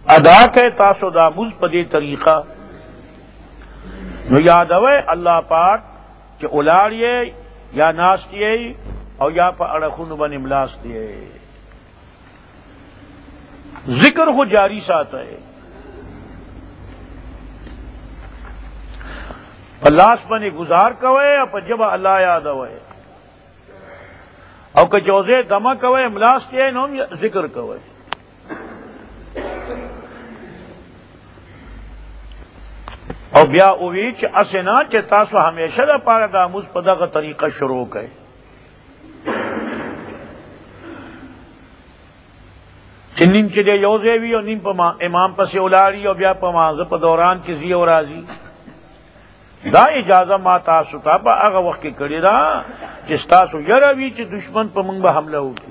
ادا کے تاسو دا مز پدے طریقہ نو یادوے اللہ پاک کہ الاڑیے یا ناستیے او یا پا اڑخون بن املاس دیے ذکر کو جاری ساتھ ہے پلاس بنے گزار کوئے اور جب اللہ یاد ہوئے او کہ جوزے دمہ کوئے املاس دیے نو ذکر کوئے او بیا اوی چ اسنا چ تاسو ہمیشہ دا پارا دا مز پدا کا طریقہ شروع کئ چنین چ دے یوزے وی او نیم پما امام پس اولاری او بیا پما ز په دوران کی زی او راضی دا اجازه ما تاسو ته په هغه وخت کې کړی دا چې تاسو یره وی چې دشمن په موږ به حمله وکړي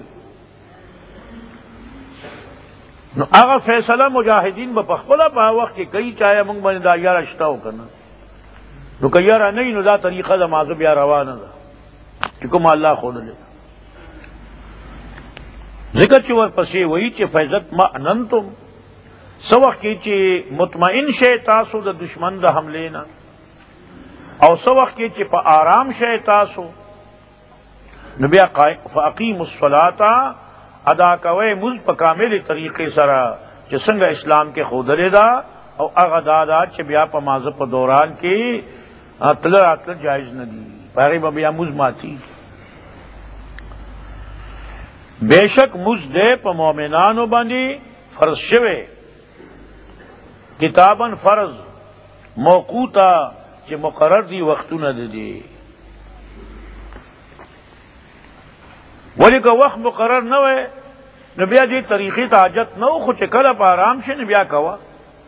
نو هغه فیصله مجاهدین به خپل په وخت کې کوي چاہے موږ باندې دا یاره شته وکنه نو که یاره نه نو دا طریقه د مازه بیا روانه ده چې کوم الله خو نه ذکر چې ورپسې وایي چې فیضت ما اننتم سو وخت کې چې مطمئن شئ تاسو د دشمن د حملې نه او سو وخت کې چې په آرام شئ تاسو نو بیا فاقیموا الصلاة ادا کوئ مز په کامل طریقې سره چې څنګه اسلام کې خودلې دا او هغه دا چې بیا په مازه په دوران کې تل راتل جایز نه دي هغې به بیا مز ماتی بیشک مز دے پا مومنانو باندی فرض شوے کتاباً فرض موقوتا چی مقرر دی وقتو ندی ولی که وقت مقرر نوے نبیا دی طریقی تاجت نو خو چکل پا آرام شے نبیا کوا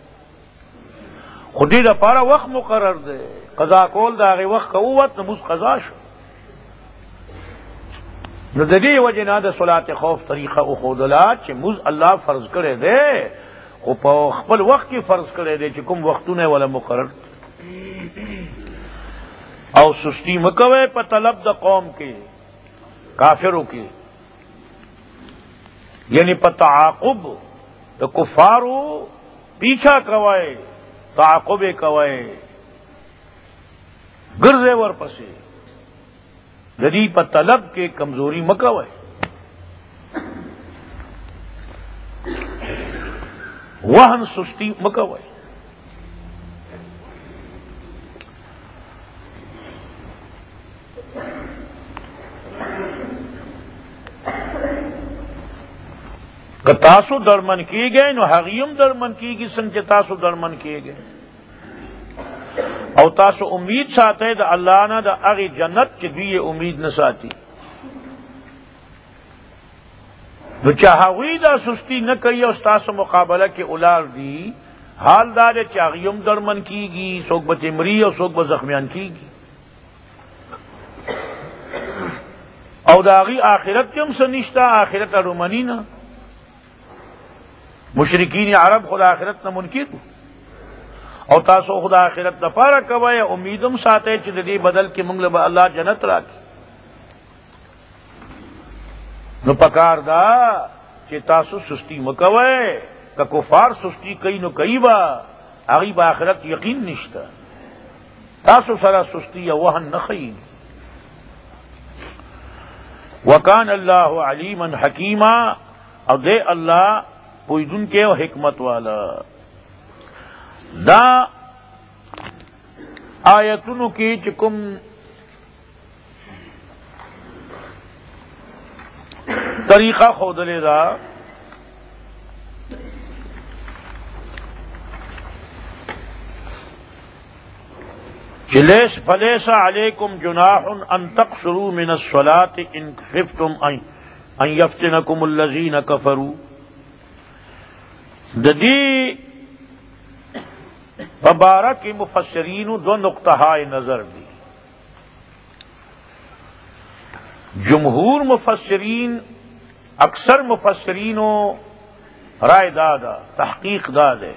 خودی دا پارا وقت مقرر دے قضا کول دا آغی وقت قوت نموز قضا شو نو د دې وجه نه د صلات خوف طریقه او خودلات چې مز الله فرض کړی دی خو په خپل وخت کې فرض کړی دی چې کوم وختونه ولا مقرر او سستی مکوي په طلب د قوم کې کافرو کې یعنی په تعاقب د کفارو پیچھا کوي تعاقب کوي ګرځي ورپسې ددی پر طلب کے کمزوری مکوے وہن سستی مکوے کہ تاسو درمن کیے گئے نو حقیم درمن کی گی سنگ تاسو درمن کیے گئے او تاسو امید ساتے دا اللہ نا دا اغی جنت چی دوی امید نساتی نو چاہوی دا سستی نکی او تاسو مقابلہ کے اولار دی حال دار چاہیم درمن کی گی سوک بتمری او سوک بزخمیان کی گی او دا اغی آخرت کم سنشتا آخرت رومنی نا مشرکین عرب خود آخرت نا منکر او تاسو خدا آخرت دپارا کوئے امیدم ساتے چې د دې بدل کې موږ له الله جنت راکړي نو پکار دا چې تاسو سستی مکوئے که کفار سستی کوي نو کوي با هغې به آخرت یقین نشته تاسو سره سستی یا وهن نه ښیي وکان الله علیما حکیما او دے اللہ پویدونکے او حکمت والا دا آیتونو کی چکم طریقہ خودلے دا فلیس علیکم جناح ان تقصروا من الصلاة ان خفتم ان یفتنکم الذین کفروا ددی مبارک مفسرین دو نقطہ نظر دی جمہور مفسرین اکثر مفسرینوں رائے دادا تحقیق دادے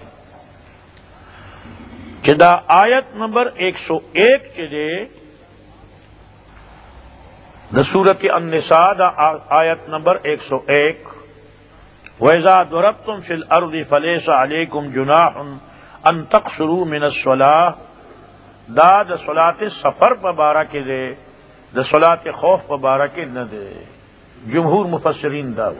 چدا آیت نمبر 101 چدے دا سورت النساء دا آیت نمبر 101 وَإِذَا ضَرَبْتُمْ فِي الْأَرْضِ فَلَيْسَ عَلَيْكُمْ جُنَاحٌ أَن تَقْصُرُوا مِنَ الصَّلَاةِ دا د صلاة سفر پا بارہ کے دے، د صلاة خوف پا بارہ کے نہ دے. جمہور مفسرین دا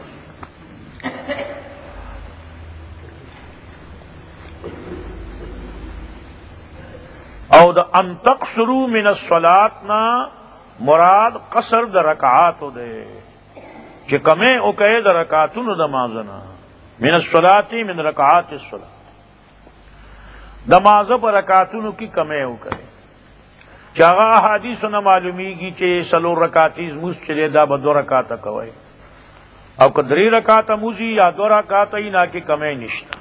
او دا ان تقصروا من الصلاة نا مراد قصر دا رکعاتو دے کہ کمیں او کہے دا رکعاتو دا مازنا من الصلاة من رکعات الصلاة دا مازہ پا رکعاتو کی کمیں او کہے چاگا حدیث نا معلومی گی چے سلو رکعاتیز موز چلے دا با دو رکعاتا کوئے او کدری رکعاتا موزی یا دو رکعاتا ہی نا کی کمیں نشتا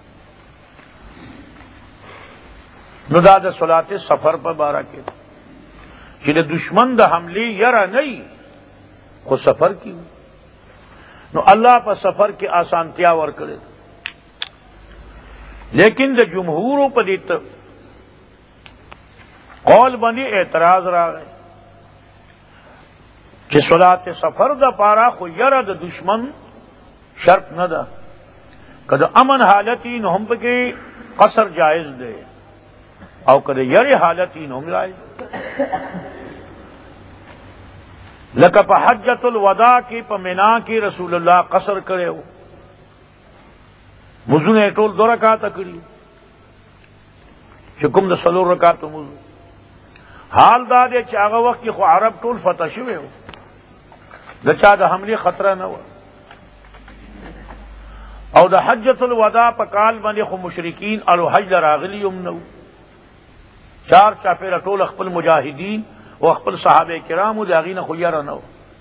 نو دا دا صلاة سفر پا بارہ کے کہ دا دشمن دا حملے یرا نہیں خود سفر کی نو اللہ پا سفر کی آسانتیا ور کرے لیکن دا جمہوروں پا دیتا قول بنی اعتراض را گئے کہ صلاة سفر دا پارا خو یرا دا دشمن شرط نہ دا کہ دا امن حالتی نو ہم پا کے قصر جائز دے او کدے یری حالتی نو ملائے لکہ پا حجت الوداع کی پا منا کی رسول اللہ قصر کرے ہو مزو نے ٹول دو رکعاتا کری شکم دا سلو رکعاتو مزو حال دا دے چاگا وقت کی خو عرب ٹول فتح شوے ہو دا چا دا حملی خطرہ نہ ہوا او دا حجت الوداع پا کال بندے خو مشرکین الو حج لراغلی امنو چار چاپیر ٹول اخپل مجاہدین و اخپل صحابہ کرام و داغین خیارہ نو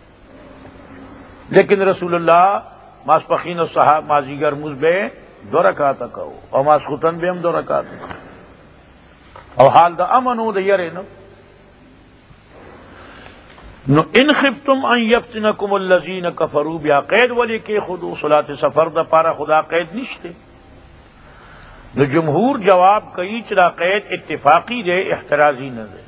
لیکن رسول اللہ ماسپخین و صحاب مازیگر مزبے دو رکعاتا کہو اور ماسخوتن بے ہم دو رکعاتا اور حال دا امنو دا یرے نو ان خفتم ان یفتنکم الذین کفروا بیا قید ولی کے خودو صلاة سفر دا پارا خدا قید نشتے نو جمہور جواب کئی چرا قید اتفاقی دے احترازی نہ دے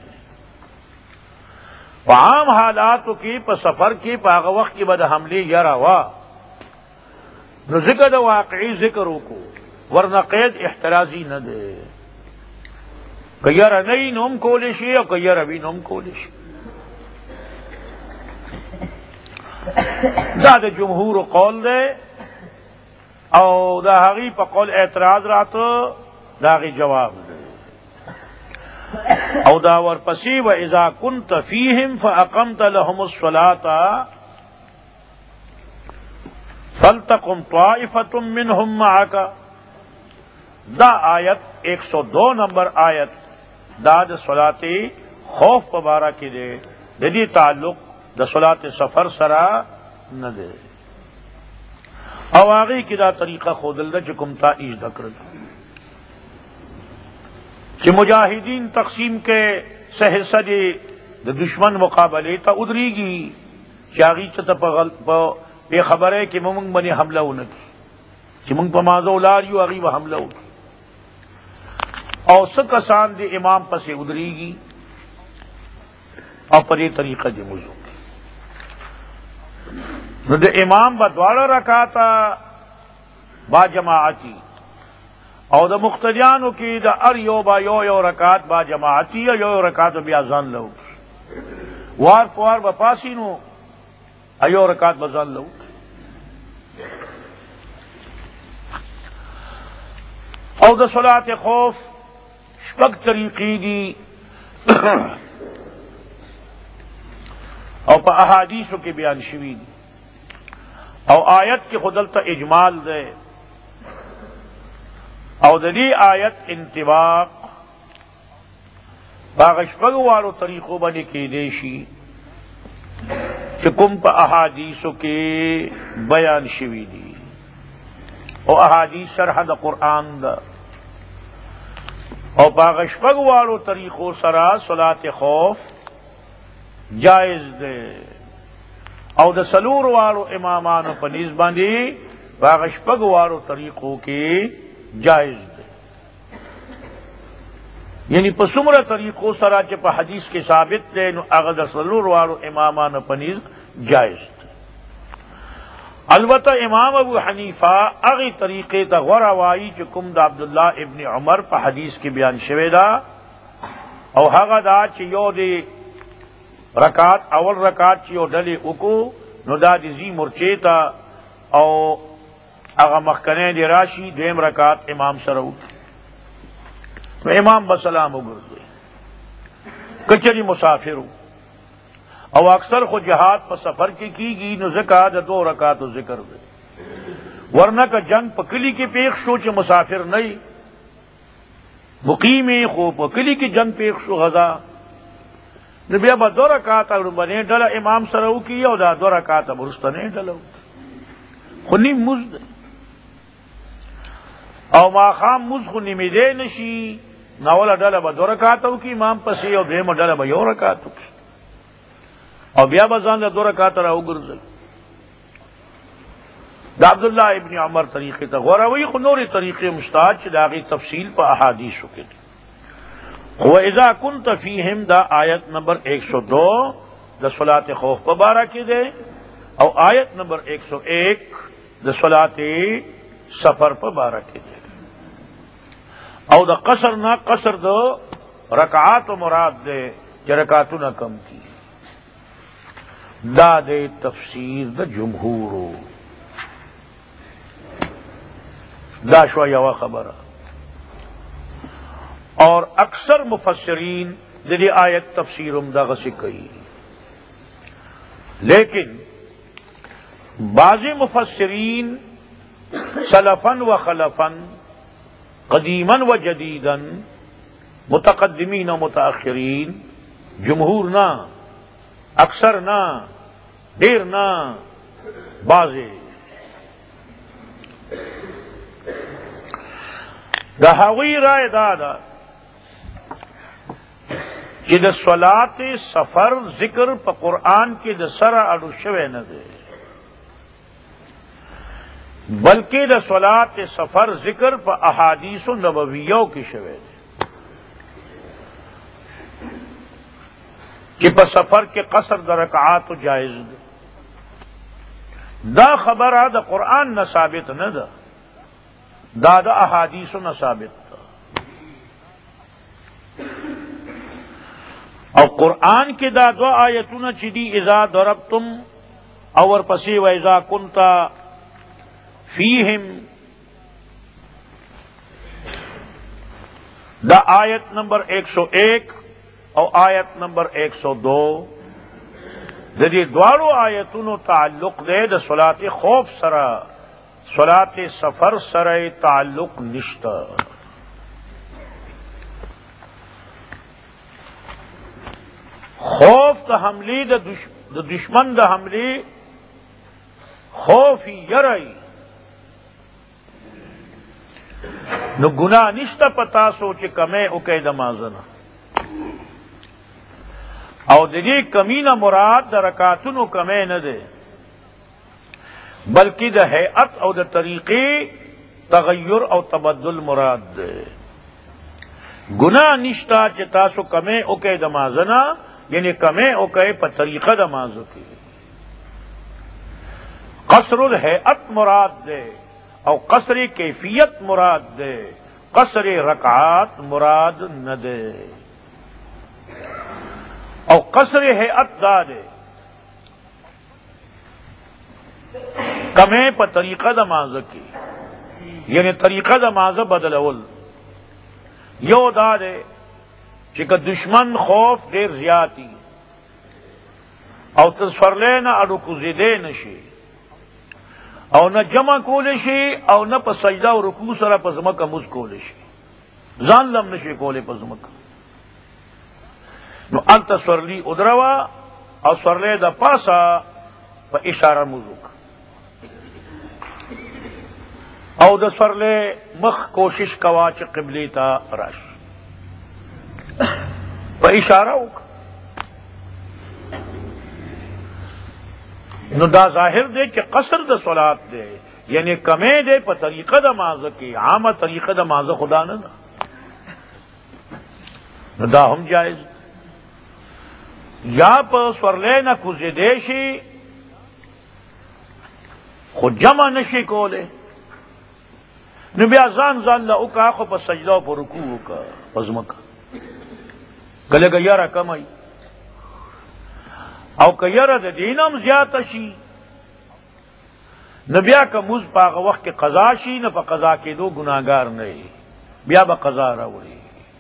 عام حالاتو کی پا سفر کی پا آغا وقت کی بد حملی یرا وا نو ذکر دا واقعی ذکروں کو ورنہ قید احترازی نہ دے کہ یرا نئی نوم کولشی اور کہ یرا بھی نوم کولشی دا دا جمہور قول دے او دا حقی پا قول اعتراض راتو دا حقی جواب دے او دا ورپسی و اذا کنت فیہم فاقمت لهم الصلاة فلتقم طائفت منہم معاکا دا آیت 102 نمبر آیت دا دا صلاة خوف پبارہ کی دے دی تعلق دا صلاة سفر سرا نہ دے او آگئی کی دا طریقہ خودل دا چکم تا ایج دکر دا کہ مجاہدین تقسیم کے سہرسہ دے دا دشمن مقابلے تا ادری گی چاگی چتا پہ خبر ہے کہ منگ بنی حملہ ہونا کہ منگ پا مازو لاریو آگی وہ حملہ ہونا اور سکسان دے امام پسے ادری گی اور پر یہ طریقہ دے موضوع نو دے امام با دوارا رکاتا با جماعتی او دا مقتدیانو کی دا ار یو با یو رکات با جماعتی یو رکات بیا زن لو وار پوار با پاسینو ایو رکات با زن لو او دا صلاة خوف شپک طریقی دی او پا احادیثو کی بیان شوی دی او آیت کی خودلتا اجمال دے او دی آیت انطباق باغشپگو والو طریقوں بنی کی دیشی چکم پا احادیثو کی بیان شوی دی او احادیث شرح دا قرآن دا او باغشپگو والو طریقوں سرا صلاة خوف جائز دے او دا سلور والو امامانو پنیز باندی باغشپگ والو طریقوں کی جائز دے یعنی پسمر طریقوں سرا چپا حدیث کے ثابت دے نو اغد سلور والو امامانو پنیز جائز دے البتہ امام ابو حنیفہ اغی طریقے تا غورا وائی چې کوم د عبداللہ ابن عمر په حدیث کې بیان شوی دا او هغه دا چې یو دی رکعت اول رکعت چې یو ډلې وکړو نو دا د زی مرچې ته او هغه مخکنی دی راشي دویم رکعت امام سره وکړي نو امام بسلام وګرځي کچری مسافر او اکثر خو جہاد پر سفر کی گی نو زکا دا دو رکعت ذکر دے ورنہ کا جنگ پکلی کی پیخ شو چ مسافر نہیں مقیم خو پکلی کی جنگ پیخ شو غزا نو بیا با دو رکعت بنے ڈلا امام سرو کی او دا دو رکعت برستنے ڈلو خونی مزد او ما خام مز خونی می دے نشی ناولا ڈلا با دو رکعتو کی امام پسی او دیم ڈلا با یو رکعتو کی اور بیا بزان دو رکعت را وګرځي دا عبداللہ ابن عمر طریقے تا غورا وی خنوری طریقے مستعد چې داغی تفصیل پا احادیثو کے دی وَإِذَا كُنْتَ فِيهِمْ دا آیت نمبر 102 دا صلاة خوف پا بارہ کی دے او آیت نمبر 101 دا صلاة سفر پا بارہ کی دے او دا قصر نا قصر دا رکعات مراد دے کہ رکعاتو نا کم کی دا دے تفسیر دا جمہورو دا شو یوا خبر اور اکثر مفسرین دی آیت تفسیرم دا غسی کئی لیکن بعض مفسرین سلفن و خلفن قدیمن و جدیدن متقدمین و متاخرین جمہور نہ اکثر نہ دیر نہ بازے دا هغوی رائے دادا چې د صلات سفر ذکر په قرآن کې د سره اړو شوی نه دی بلکې د صلات سفر ذکر په احادیث نبویو کې شوی دی کہ په سفر کے قصر د رکعات جائز ده دا خبره د قرآن نه ثابت نه ده دا د احادیثو نه ثابت ده او قرآن کې دا دو آیتونه چې دي اذا ضربتم او ورپسې و اذا كنت فیهم دا آیت نمبر 101 او آیت نمبر 102 دې دوالو آیتونو تعلق دے د صلات خوف سره صلات سفر سره تعلق نشتا خوف د حملی د دشمن د حملی خوف یری نو گناہ نشتا پتا سوچ کمے اوکے دمازنا او دې کمینه مراد د رکعاتونو کمې نه ده بلکې د هيئت او د طریقې تغیر او تبدل مراد ده گناہ نشتا چې تاسو کمې اوکې د مازنا یعنی کمې اوکې په طریقه د مازو کې قصر الهيئت مراد ده او قصر کیفیت مراد ده قصر رکعات مراد نه ده او قصر ہیئت دا دے کمے پا طریقہ دا مازہ کی یعنی طریقہ دا مازہ بدلول یو دا دے چکہ دشمن خوف دیر زیادی او تصفرلے نا اڈو کزیدے نشی او نہ جمع کولے شی او نہ پا سجدہ و رکوع سرا پا زمکہ مز کولے شی زان لم نشی کولے پا زمکہ نو انت سورلی ادروا او سورلے دا پاسا پا اشارہ مزوک او دا سورلے مخ کوشش کوا چا قبلی تا راش پا اشارہ ہوک نو دا ظاہر دے کہ قصر دا صلات دے یعنی کمے دے پا طریقہ دا مازہ کی عام طریقہ دا مازہ خدا نہ نو دا ہم جائز یا پا سورلے نہ کزیدے شی خود جمع نشي کوله نو بیا ځان ځان له وکړه خو په سجده او په رکوع وکړه په ځمکه کله که یاره کمای او که یاره د دین هم زیاته شي نو بیا که مونځ په هغه وخت کې قضا شي نو په قضا کېدو ګناهګار نه وي بیا به قضا راوړي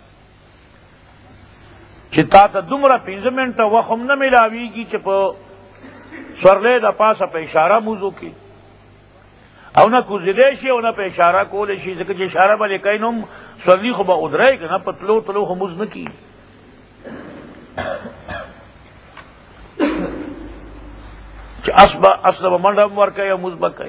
چې تا ته دومره 5 منټه وخت هم نه میلاویږي چې په سورلې د پاسه په اشاره مونځ وکړي او نه کوزیدی شي او نه په اشاره کولی شي ځکه چې اشاره به لیکئ نو سورلي خو به ودرئ که نه په تلو تلو خو مونځ نه کېږي چې اس به منډه هم ورکوي او مونځ به کوي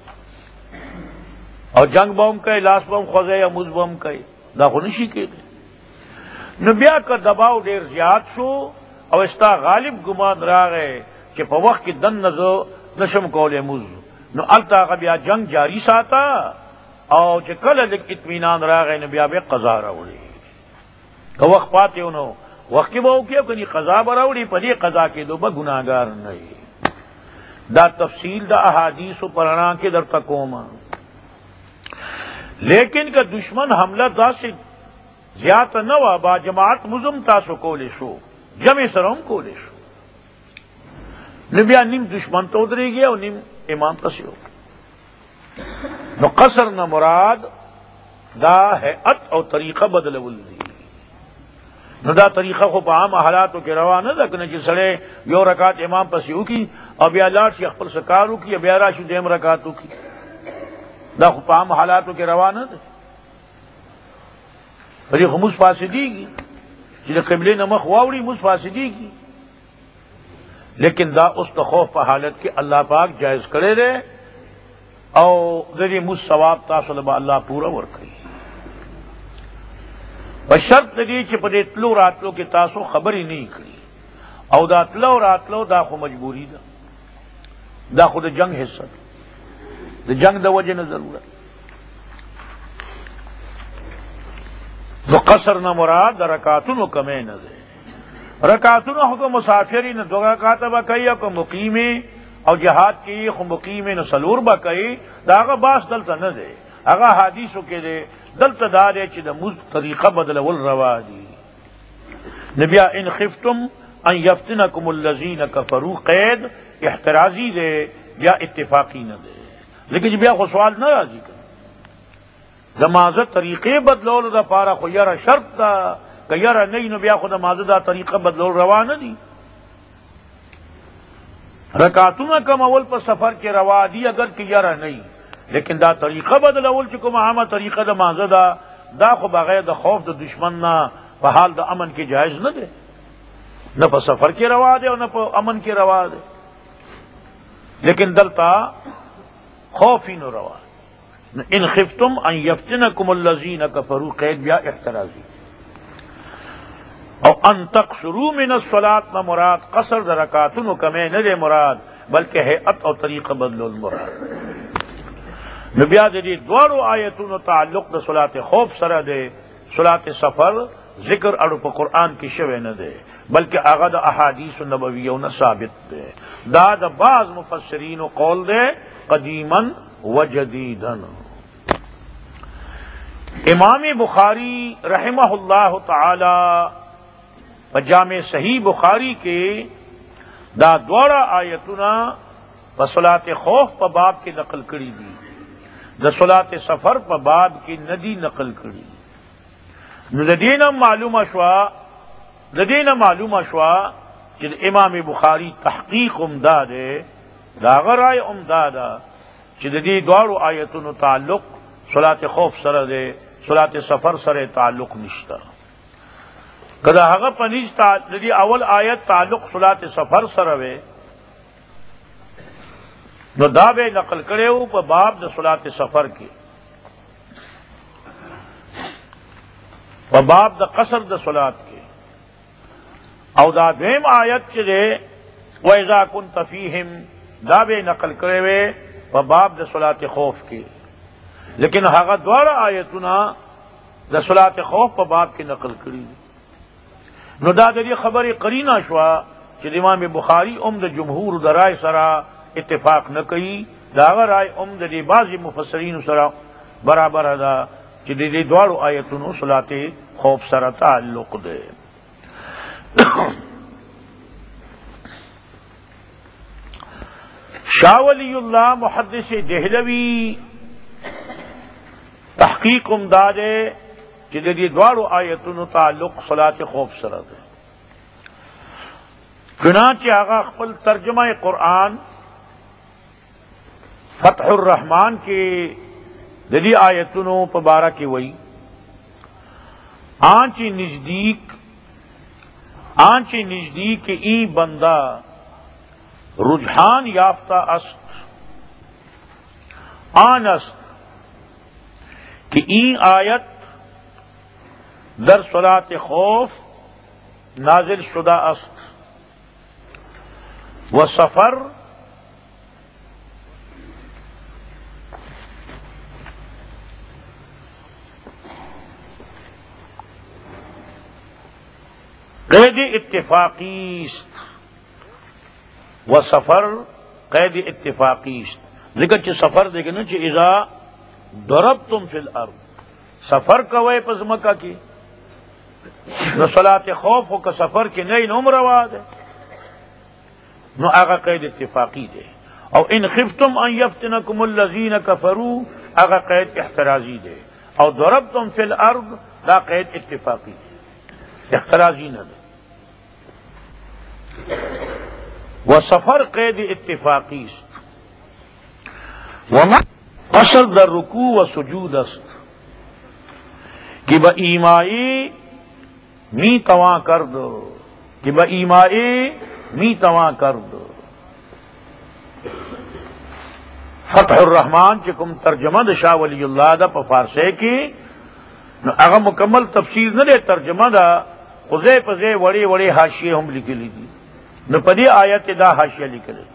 او جنگ به هم کوي لاس به هم خوځوي او مونځ به هم کوي دا خو نشي کېدی نو بیا که دباو ډېر زیات شو او ستا غالب ګمان راغی چې په وخت کې دننه زه نشم کولی مونځ نو هلته هغه بیا جنگ جاری ساته او چې کله لږ اطمینان راغی نو بیا به قضا راوړي که وخت پاتې و نو وخت کې به وکړي او کني قضا به راوړي په دې قضا کېدو به ګناهګار نه وي دا تفصیل د احادیثو په رڼا کې درته کومه لیکن که دشمن حمله داسې زیاته نه وه با جماعت مزم تاسو کولی شو جمع سره هم کولی شو نو بیا نیم دشمن ته ودرېږي او نیم امام پسې وکړي نو قصر نه مراد دا هیئت او طریقه بدلول دي نو دا طریقه خو په عام حالاتو کې روا نه ده کنه چې سړی یو رکعت امام پسې وکړي او بیا لاړ شي خپل څه کار وکړي بیا راشي دویم رکعت وکړي دا خو په عام حالاتو کې روا نه ده په دې خو مونځ فاسدېږي چې د قبلې نه مخ واوړي مونځ فاسدېږي لیکن دا اس د خوف په حالت کې الله پاک جائز کړی دی او د دې مونځ ثواب تاسو له به الله پوره ورکړي په شرط د دې چې په دې تلو راتلو کې تاسو خبرې نه کړي او دا تلو راتلو دا خو مجبوری ده دا خو د جنگ حصہ ده د جنگ د وجه نه ضرورت نو قصر نه مراد د رکعتونو کمې نه ده رکعتونو خو مسافری نه 2 رکعات به کوي او مقیم او جهاد کې خو مقیم نه سلور به کوي دا هغه باس دلته نه ده هغه حدیثو کې ده دلته دا دی چې د مز طریقه بدلول روا دي نبی ان خفتم ان یفتنکم الذین کفروا قید احترازی ده یا اتفاقی نه ده لیکن بیا خو سوال نه راځي د مازه طریقې بدلول د پاره خو یاره شرط ده که یاره نه نو بیا خو د مازه دا طریقه بدلول روا نه دي رکعتونه کمول په سفر کې روا دي اگر که یاره نه لیکن دا طریقه بدلول چې کوم عامه طریقه د مازه دا خو بغیر د خوف د دشمن نه په حال د امن کې جایز نه ده نه په سفر کې روا ده او نه په امن کې روا ده لیکن دلتا خوف نو روا ان خفتم ان یفتنکم الذین کفروا قید بیا احترازی او ان تقصروا من الصلاة نہ مراد قصر د رکعتونو کمې نه ده مراد بلکہ هیئت او طریقه بدلول مراد نو بیا د دې دوړو آیتونو تعلق د صلات خوف سره ده صلات سفر ذکر اړو په قرآن کې شوی نه ده بلکہ هغه د احادیث نبویو نه ثابت ده دا د بعض مفسرین قول ده قدیما وجدیدا امام بخاری رحمہ اللہ تعالی جامع صحیح بخاری کے دا دوڑا آیتنا بصلاۃ خوف په باب کې نقل کړي دي د صلاۃ سفر په باب کې ندی نقل کړي نو د دینه معلومه شوا چې امام بخاری تحقیق امداده دا غرای امداده چې د دې دوړو آیتونو تعلق صلاۃ خوف سره ده صلاۃ سفر سره تعلق نشته کله هغه پنځ د دې اول آیت تعلق صلاۃ سفر سره وي نو دا به نقل کړو په باب د صلاۃ سفر کې په باب د قصر د صلات کې او دا دیم آیت چې ده وَإِذَا كُنْتَ فِيهِمْ دا به نقل کړو په باب د صلات خوف کې لیکن هغه دوړه آیتونه د صلات خوف په باب کې نقل کړي نو دا د دې خبرې قرینه شو چې امام بخاری د جمهور د رائے سره اتفاق نه کوي داغه رای د بعضی مفسرین سره برابر ده چې د دې دواړو آیتونو صلات خوف سره تعلق ده. شاہ ولی اللہ محدث دہلوی تحقیق امداد چې د دې دواړو آیتونو تعلق صلات خوف سره ده. چنانچہ هغه خپل ترجمه قرآن فتح الرحمان کې د دې آیتونو په باره کې وایي آنچ نزدیک ای بندہ رجحان یافتہ است آن است کہ این آیت در صلات خوف نازل شدہ است و سفر قید اتفاقی است و سفر قید اتفاقی است. ذکر چې سفر دیکھے نا چې اذا ضربتم فی الارض سفر کوئے پس مکہ کی نو صلات خوف ہو کا سفر کی نئی نوم روا دے نو آغا قید اتفاقی دے. او ان خفتم ان یفتنکم الذین کفروا آغا قید احترازی دے. او ضربتم فی الارض دا قید اتفاقی دے احترازی نہ دے. و سفر قید اتفاقی است وما قصر در رکوع و سجود است کہ با ایمائی می تواں کر دو کہ با ایمائی می تواں کر دو. فتح الرحمان چکم ترجمہ دا شاہ ولی اللہ دا پا فارسے کی نو اگر مکمل تفسیر نہ دے ترجمہ دا خزے پزے وڑے وڑے حاشیے ہم لکھ لی دی نو پدی آیت دا حاشیہ لکھ لی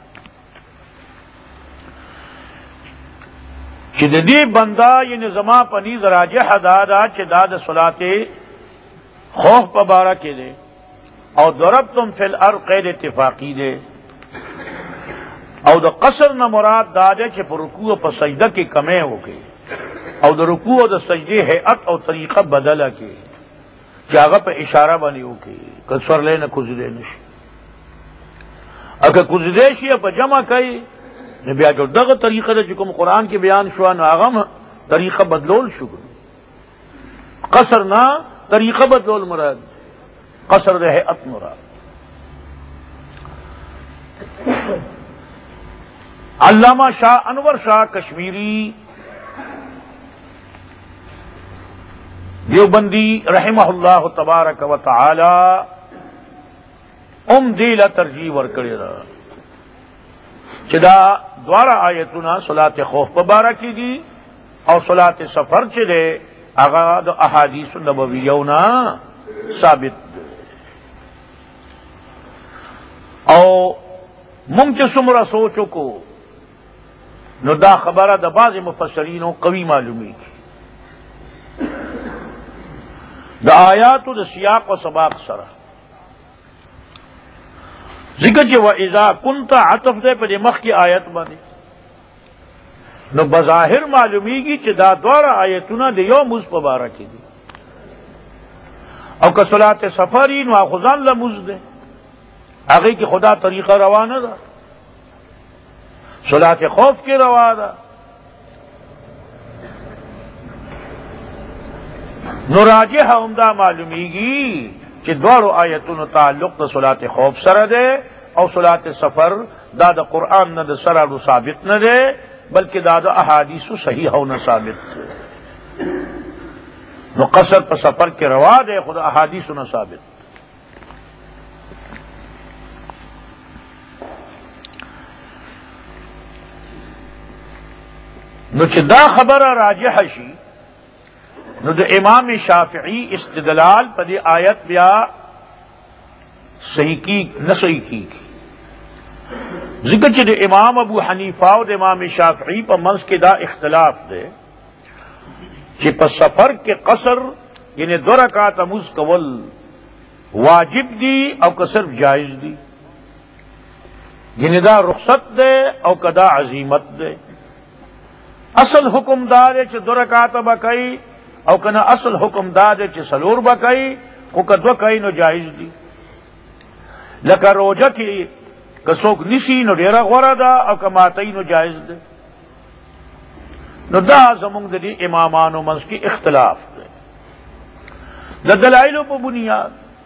چې د دې بندا یعنی زما پنیز راجح دا چې دا د صلات خوف په باره کې دی او ضربتم فی الارض قید اتفاقی دی او د قصر نه مراد دا دی چې په رکوع او په سجده کې کمی وکړي او د رکوع او د سجدې هیئت او طریقه بدله کړي چې هغه په اشاره باندې وکړي که سورلی نه کوزیدی نشي. اگر کوزیدی شي په جمع کوي نو بیا جو دغه طریقه ده چې کوم قرآن کې بیان شو نو هغه طریقه بدلول شو. قصر نه طریقه بدلول مراد قصر ده هیئت مراد. علامہ شاہ انور شاہ کشمیری دیوبندی رحمہ اللہ تبارک و تعالی دیلا ترجیح ورکړی ده چې دا دوارا آیتونه صلات خوف په باره کې دي او صلات سفر چې ده هغه د احادیث نبویونه ثابت ده. او مونږ چې څومره سوچ وکړو نو دا خبره د بعض مفسرینو قوی معلومیږي د آیاتو د سیاق و سباق سره. ذکر چې وَإِذَا كُنْتَ عطف دے په مخ کی آیت باندې نو بظاهر معلومیږي چې دا دواره آیتونه د یو مز په باره کې دي او که صلات سفری نو اخذان لمز ده هغه کې خدا طریقه روانه ده صلات خوف کې روا ده. نو راجح همدا معلومیږي چې دوارو آیتونو تعلق د صلات خوف سره ده او صلات سفر دا د قرآن نه د سره ثابت نه ده بلکې دا د احادیث صحیح او نه ثابت ده. نو قصر په سفر کې روا ده خود احادیث نه ثابت. نو چې دا خبره راجح شي نو د امام شافعی استدلال په دې آیت بیا صحیح کی نه صحیح کی. ذکر چې د امام ابو حنیفه او د امام شافعی په منځ کې دا اختلاف دی چې په سفر کې قصر یعنی 2 رکعات مز کول واجب دی او که صرف جائز دی. یعنی دا رخصت دے او کدا عزیمت دے. اصل حکم دار ہے چھ 2 رکعات بکئی او کنا اصل حکم دار ہے چھ سلور بکئی خو کدو کئی نو جائز دی. لکه روجه کی کڅوک نشي نو ډیره غوړه ده او کماتای نو جائز ده. نو دا زمونږ د دې امامانو منځ کې اختلاف ده د دلایلو په بنیاد.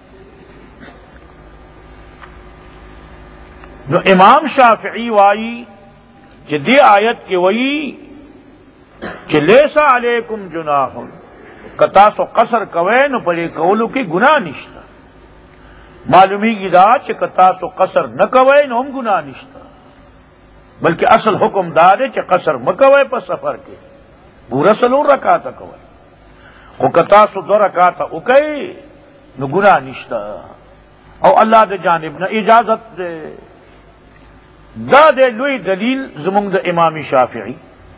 نو امام شافعی وائی چې دې آیت کې وایي چې لیس علیکم جناح کتا سو قصر کوي نو پرې کولو کې ګناه نشته. معلومیږي دا چې کتا سو قصر نه کوي نو هم ګناه نشته، بلکې اصل حکم دا دی چې قصر مکوي په سفر کې پورا 4 رکعات کوي. خو کتا سو 2 رکعات وکړي نو ګناه نشته او الله د جانب نه اجازت ده. دا دے لوی دلیل زمونږ د امام شافعی.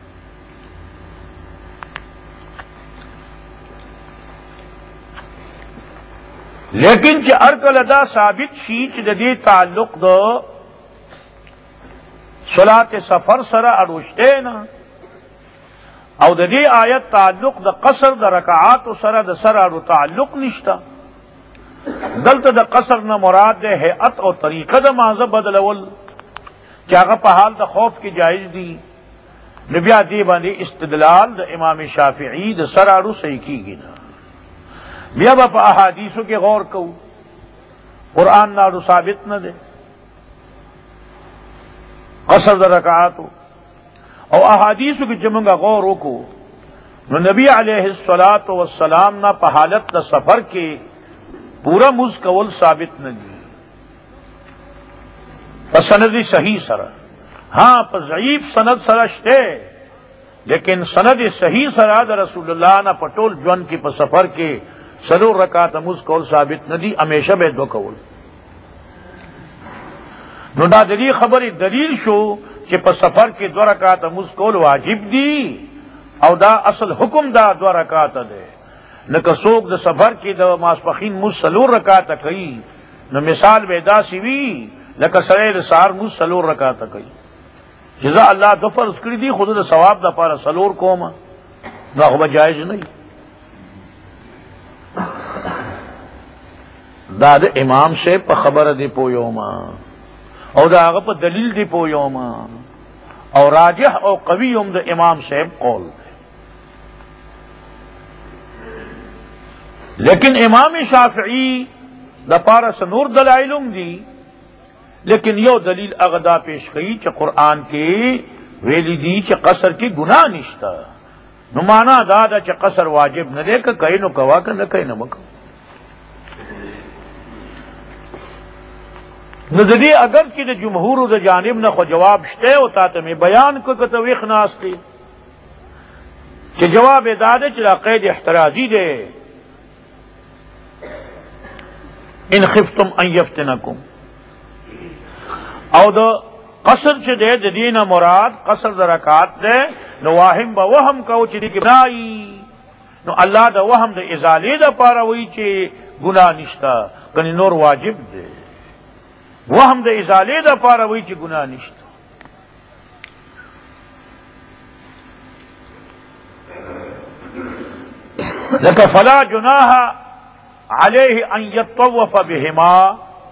لیکن چې ارکل دا ثابت شي چې د دې تعلق د صلات سفر سره اړوشته نه او د دې آیت تعلق د قصر د رکعات سره د سره اړو تعلق نشته. دلته د قصر نه مراد ده هيئت او طریقه د مازه بدلول چې هغه په حال د خوف کې جایز دي. نو بیا دې باندې استدلال د امام شافعی د سره اړو صحیح کیږي نه. بیا په احادیثو کې غور کوو، قرآن ناړو ثابت نه ده قصر د رکعاتو او احادیثو کې چې موږ غور وکړو نو نبی علیہ الصلوۃ والسلام نه په حالت د سفر کې پورا مز کول ثابت نه دي په سند صحیح سره. ہاں په ضعیف سند سره شته، لیکن سند صحیح سره د رسول الله نه په ټول ژوند کې په سفر کې 4 رکعات مز کول ثابت نه دي، همیشه به 2 کول. نو دا د دې خبرې دلیل شو چې په سفر کې 2 رکعات مز کول واجب دي او دا اصل حکم دا 2 رکعات ده. لکه څوک د سفر کې د ماسپخین مز 4 رکعات کوي نو مثال به داسې وي لکه سره د سهار مز 4 رکعات کوي. جزا الله د فرض کړی دي خود د ثواب د لپاره 4 کومه نو هغه جایز نه. دا د امام سے په خبره دی پویوما او دا هغه په دلیل دی پویوما او راجح او قوی هم د امام صاحب قول دی. لیکن امام شافعی د پارس نور دلائلم دی، لیکن یو دلیل اغدا پیش کړي چې قرآن کې ویلی دی چې قصر کې گناہ نشتا. نو معنا دا دا چې قصر واجب نه دی، که کوي نو کوا، که نه کوي نه مکو. نو د دې اگر چې د جمهور د جانب نه خو جواب شته او تاسو می بیان کو کته وی خناستی چې جواب داده چې قید احترازی دی ان خفتم ان یفتنکم او د قصر چې دی د دینه مراد قصر د رکعات دی. نو واهم به وهم کو چې دی ګنای نو الله د وهم د ازاله د پاره وی چې ګناه نشتا، کني نور واجب دی. وهم د ازاله د پاره وی چې ګناه نشته. لکه فلا جناح علیه ان یطوف بهما،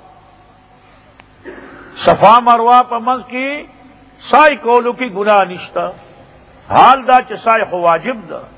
صفا مروه په منځ کې سعی کولو کې ګناه نشته، حال دا چې سعی خو واجب ده.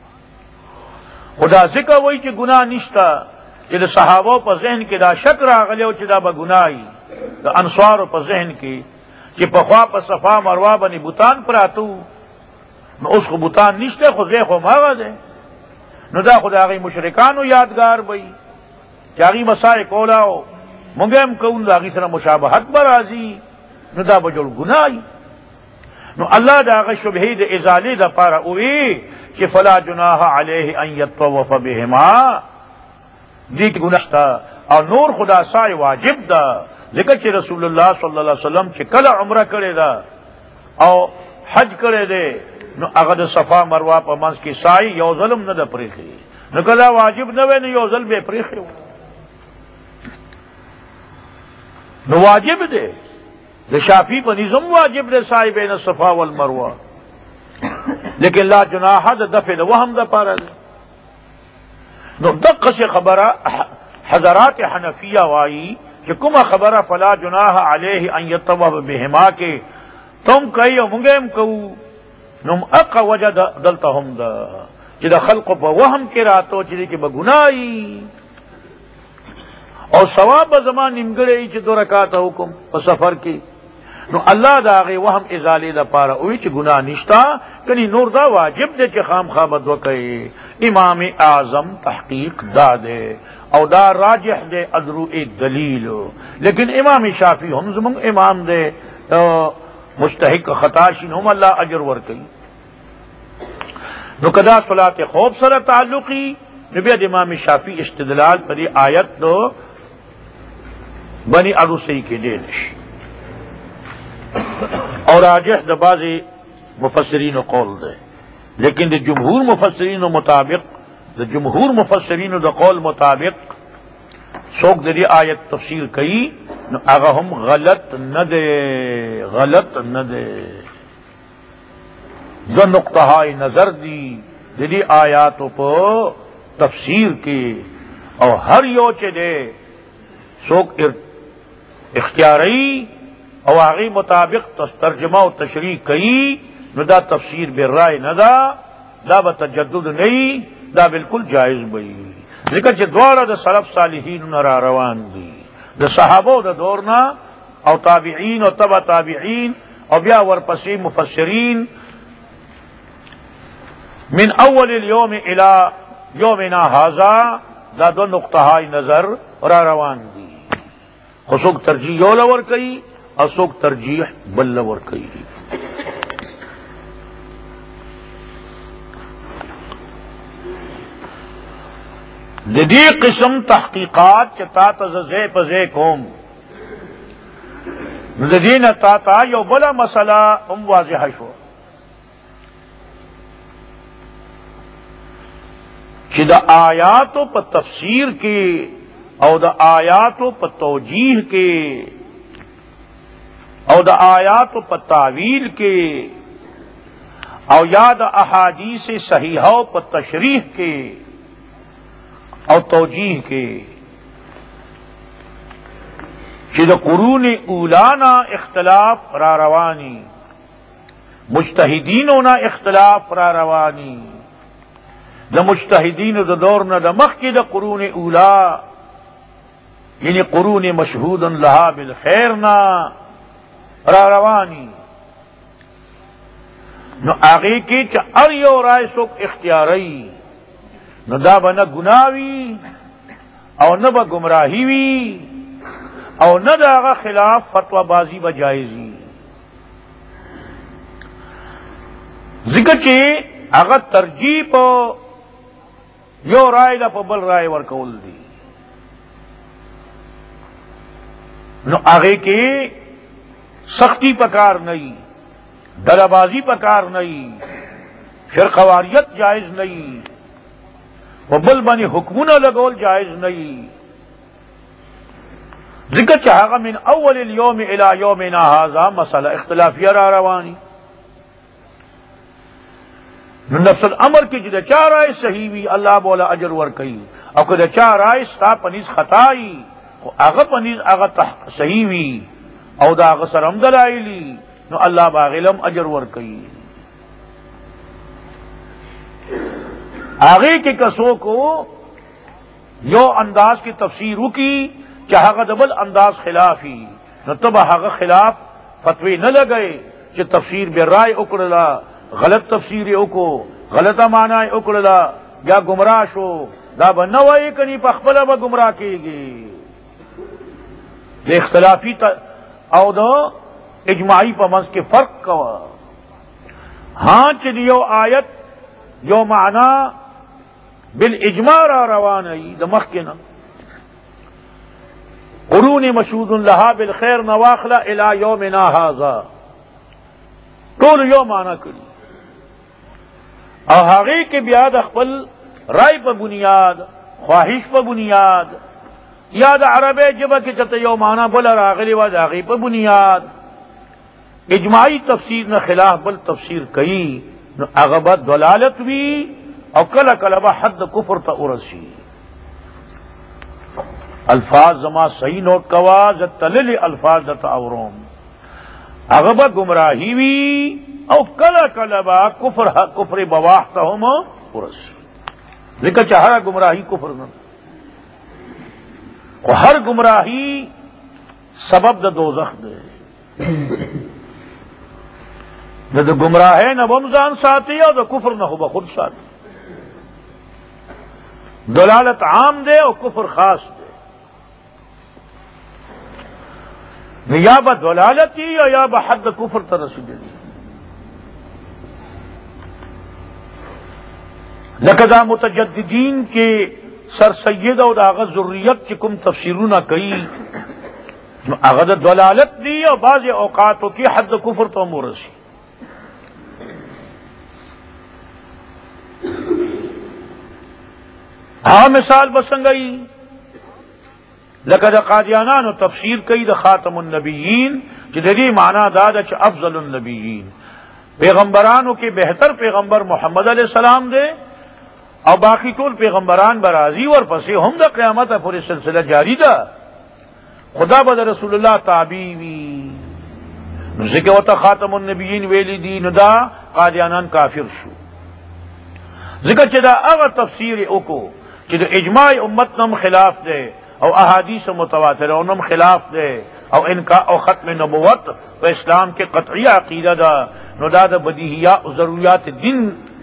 خدا ذکر وی چې ګناه نشته چې د صحابه په ذهن کې دا شک راغلی او چې دا به ګناهي د انصارو په ذهن کې چې په خوا په صفا مروه باندې بوتان پراتو نو اوس خو بوتان نشته خو ځای خو ماغه ده. نو دا خو د هغې مشرکانو یادګار وي چې هغې مسای کولا او مونږ هم کوو، د هغې سره مشابهت به راځي نو دا به جوړ ګناهي. نو الله د هغه شبهې د ازالې دپاره ووي چې فلا جناح علیه ان یطوف بهما، دې کې ګناه شته او نور خدا سای واجب ده. ځکه چې رسول الله صلی الله علیه وسلم چې کله عمره کړې ده او حج کړی دی نو هغه د صفا مروه په منځ کې سای یو ظلم نه ده پرېښی. نو کله واجب نه وی نو یو ځل به پرېښی نو واجب دی. شافی پر نظم واجب دے سائی بین الصفا والمروہ، لیکن لا جناح دا دفع دا وہم دا پارا دے. نو دق سے خبرہ حضرات حنفیہ وائی کہ کما خبرہ فلا جناح علیہ ان یطوف بہما کے تم کئی و منگیم کو نم اقا وجہ دلتا ہم دا چی دا خلق پا وہم کے راتو چی کہ بگنائی اور ثواب زمان نمگڑے چی دو رکاتا حکم پا سفر کی. نو اللہ دا آغی وہم ازالی دا پارا اوی چی گناہ نشتا کنی نور دا واجب دے چی خام خوابت وکئی. امام اعظم تحقیق دا دے او دا راجح دے ادرو دلیل، لیکن امام شافی ہم زمان امام دے مستحق خطاشین ہم اللہ اجر ورکئی. نو کدا صلاة خوف سر تعلقی نبید امام شافی استدلال پر آیت دو بنی عروسی کے دینش اور راجح دا بعض مفسرین و قول دے، لیکن دا جمہور مفسرین و مطابق دا جمہور مفسرین و دا قول مطابق سوک دی آیت تفسیر کئی نو اگا ہم غلط نہ دے دو نقطہ نظر دی آیاتوں پہ تفسیر کی اور ہر یوچ دے سوک اختیاری اور آغی مطابق ترجمہ و تشریح کئی نو دا تفسیر بالرائے نہ دا بتجدد نہیں، دا بالکل جائز بئی. لیکن چھ دوارا دا سلف صالحین نرا روان دی دا صحابہ دا دورنا او تابعین او تبع تابعین او بیا ورپسی مفسرین من اول اليوم الى یومنا هذا دا دو نقطہ نظر را روان دی. خسوک ترجیح یو لور کئی اور سوک ترجیح بل لور کئی. دی قسم تحقیقات چتا تزے پزے کوم ندین تا یو بلا مسئلہ واضح شو کہ دا آیاتو پا تفسیر کے او دا آیاتو پا توجیح کے او دا آیاتو پا تعویل کے او یا دا احادیث صحیحہ پا تشریح کے اور توجیح کے کہ دا قرون اولانا اختلاف را روانی مجتہدینونا اختلاف را روانی دا مجتہدین دا دورنا دا مخ کی دا قرون اولا یعنی قرون مشہود لہا بالخیرنا را روانی نو آگے کی چا اریو رائے سوک اختیاری نو دا با نہ گناوی او نہ با گمراہی وی او نہ دا آغا خلاف فتوہ بازی با جائزی. ذکر چے آغا ترجیح پا یو رائے دا پا بل رائے ورکول دی نو آگے کے سختی پکار نہیں، دلبازی پکار نہیں، فرقواریت جائز نہیں، وہ بل بانی حکمونہ لگول جائز نہیں. ذکر چاہا من اول اليوم الى یومنا هذا مسئلہ اختلافیہ را روانی نفس الامر کی جدہ چار آئے صحیح وی اللہ بولا اجر ورکئی او کدہ چار آئے ستا پنیز خطائی اغا پنیز اغا صحیح وی او دا اغا سرم دلائلی نو اللہ باغلم اجر ورکئی. آگے کے کسوں کو یو انداز کی تفسیر کی چاہا دبل انداز خلافی نو تب آگا خلاف فتوی نہ لگئے کہ تفسیر بے رائے اکڑلا غلط تفسیر اکو غلط معنی اکڑلا یا گمراہ شو دا بنوائے کنی پخبلا با گمراہ کی گی. دے اختلافی او دا اجماعی پا منز کے فرق کوا ہاں چلیو آیت یو معنی بالاجماع را روانی دا مخینا قرون مشہود لہا بالخیر نواخلا الى یومنا هذا طول یو معنی کری اور حقی کے بیاد اخبل رائے پا بنیاد خواہش پا بنیاد یاد عربی جبا کی چلتا یو معنی بلا راغلی واد حقی پا بنیاد اجماعی تفسیر نہ خلاف بل تفسیر کئی اغبت دلالت بھی او کل کلبا حد کفر تا ارسی الفاظ زما صحیح نوٹ کوا تلل الفاظ دتا اوروم اغبا گمراہی بھی او کل کلبا کفر بواح تا ہم ارسی لیکن چاہا گمراہی کفر نہ ہر گمراہی سبب دا دوزخ دے نہ تو گمراہ ہے نہ بمزان ساتھی اور نہ کفر نہ ہو بخود ساتھی دلالت عام دے اور کفر خاص دے یا بدلالت ہی اور یا بحد کفر ترسی دے لکدا متجددین کے سر سید اور آغاز ذریت چکم تفسیروں نہ کئی اغد دلالت دی اور بعض اوقاتوں کی حد کفر تو مورسی ہاں مثال بسنگئی لقد قادیانان و تفسیر کئی دا خاتم النبیین جدی معنی دادا چ افضل النبیین پیغمبرانوں کے بہتر پیغمبر محمد علیہ السلام دے اور باقی طول پیغمبران برازی اور پسی ہم دا قیامت پوری سلسلہ جاری دا خدا بد رسول اللہ تابیوی ذکر وتا خاتم النبیین ویلی دی ندا قادیانان کافر شو ذکر چدا اگر تفسیر اوکو چدا اجماع امت نم خلاف دے او احادیث متواتر نم خلاف دے او انکا او ختم نبوت و اسلام کے قطعی عقیدہ دا ندا دا بدیہیات ضروریات دین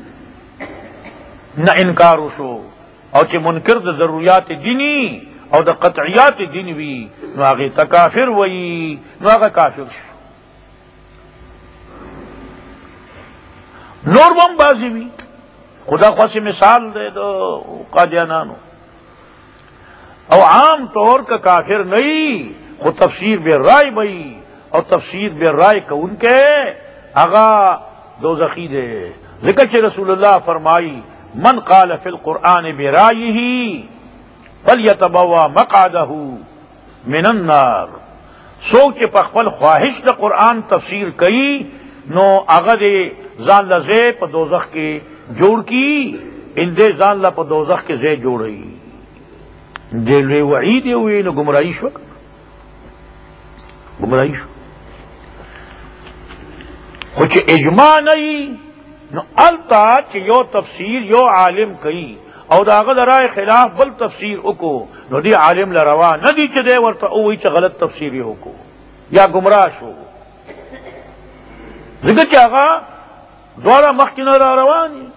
نہ انکار شو او چ منکر دا ضروریات دینی او دا قطعیات دین وی نو آگے تکافر وی نو آگے کافر شو نور بم بازی وی خدا خواہ سے مثال دے دو قادیانانو او عام طور کا کافر نہیں خود تفسیر بے رائے بئی اور تفسیر بے رائے کا ان کے آغا دوزخی دے ذکر چھ رسول اللہ فرمائی من قال فی القرآن بے رائے ہی فلیتبوا مقعدہ من النار سوچ پخپل خواہش دا قرآن تفسیر کئی نو آغا دے زان لزے پا دوزخ کے جوڑ کی ان دے زان لا پا دوزخ کے زے جوڑی دے لے وعید ہوئی نو گمراہی شو گمراہی شو کچھ اجماع نہیں نو التا چھ یو تفسیر یو عالم کئی او دا آغا درائے خلاف بل تفسیر اکو نو دی عالم لروا ندی چھ دے ورطا اوہی چھ غلط تفسیری اکو یا گمراہ شو ذکر چھ آغا دوارا مخکن را روانی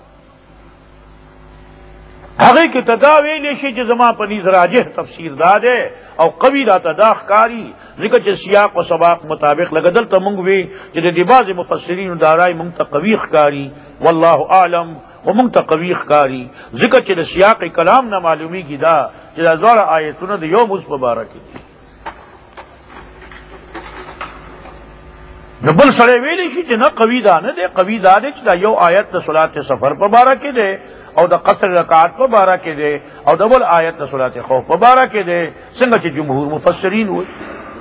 حقی کی تداوی لیشی چھ زمان پنیز راجح تفسیر دادے او قوی دا تداخ کاری ذکر چھ سیاق و سباق مطابق لگدل تا منگوی چھ دی باز مفسرین دارائی منگتا قویخ کاری واللہ اعلم و منگتا قویخ کاری ذکر چھ سیاق کلام نہ معلومی کی دا چھ دوارا آیتون دا یوم اس مبارکی دی نبل سڑے ویلی شی چھ نہ قوی دا نہ دے قوی دا دے چھ دا یو آیت دا صلاة سفر پر بارا کے دے او دا قصر رکعات پر بارا کے دے او دا بل آیت دا صلاة خوف پر بارا کے دے سنگا چھ جمہور مفسرین ہوئی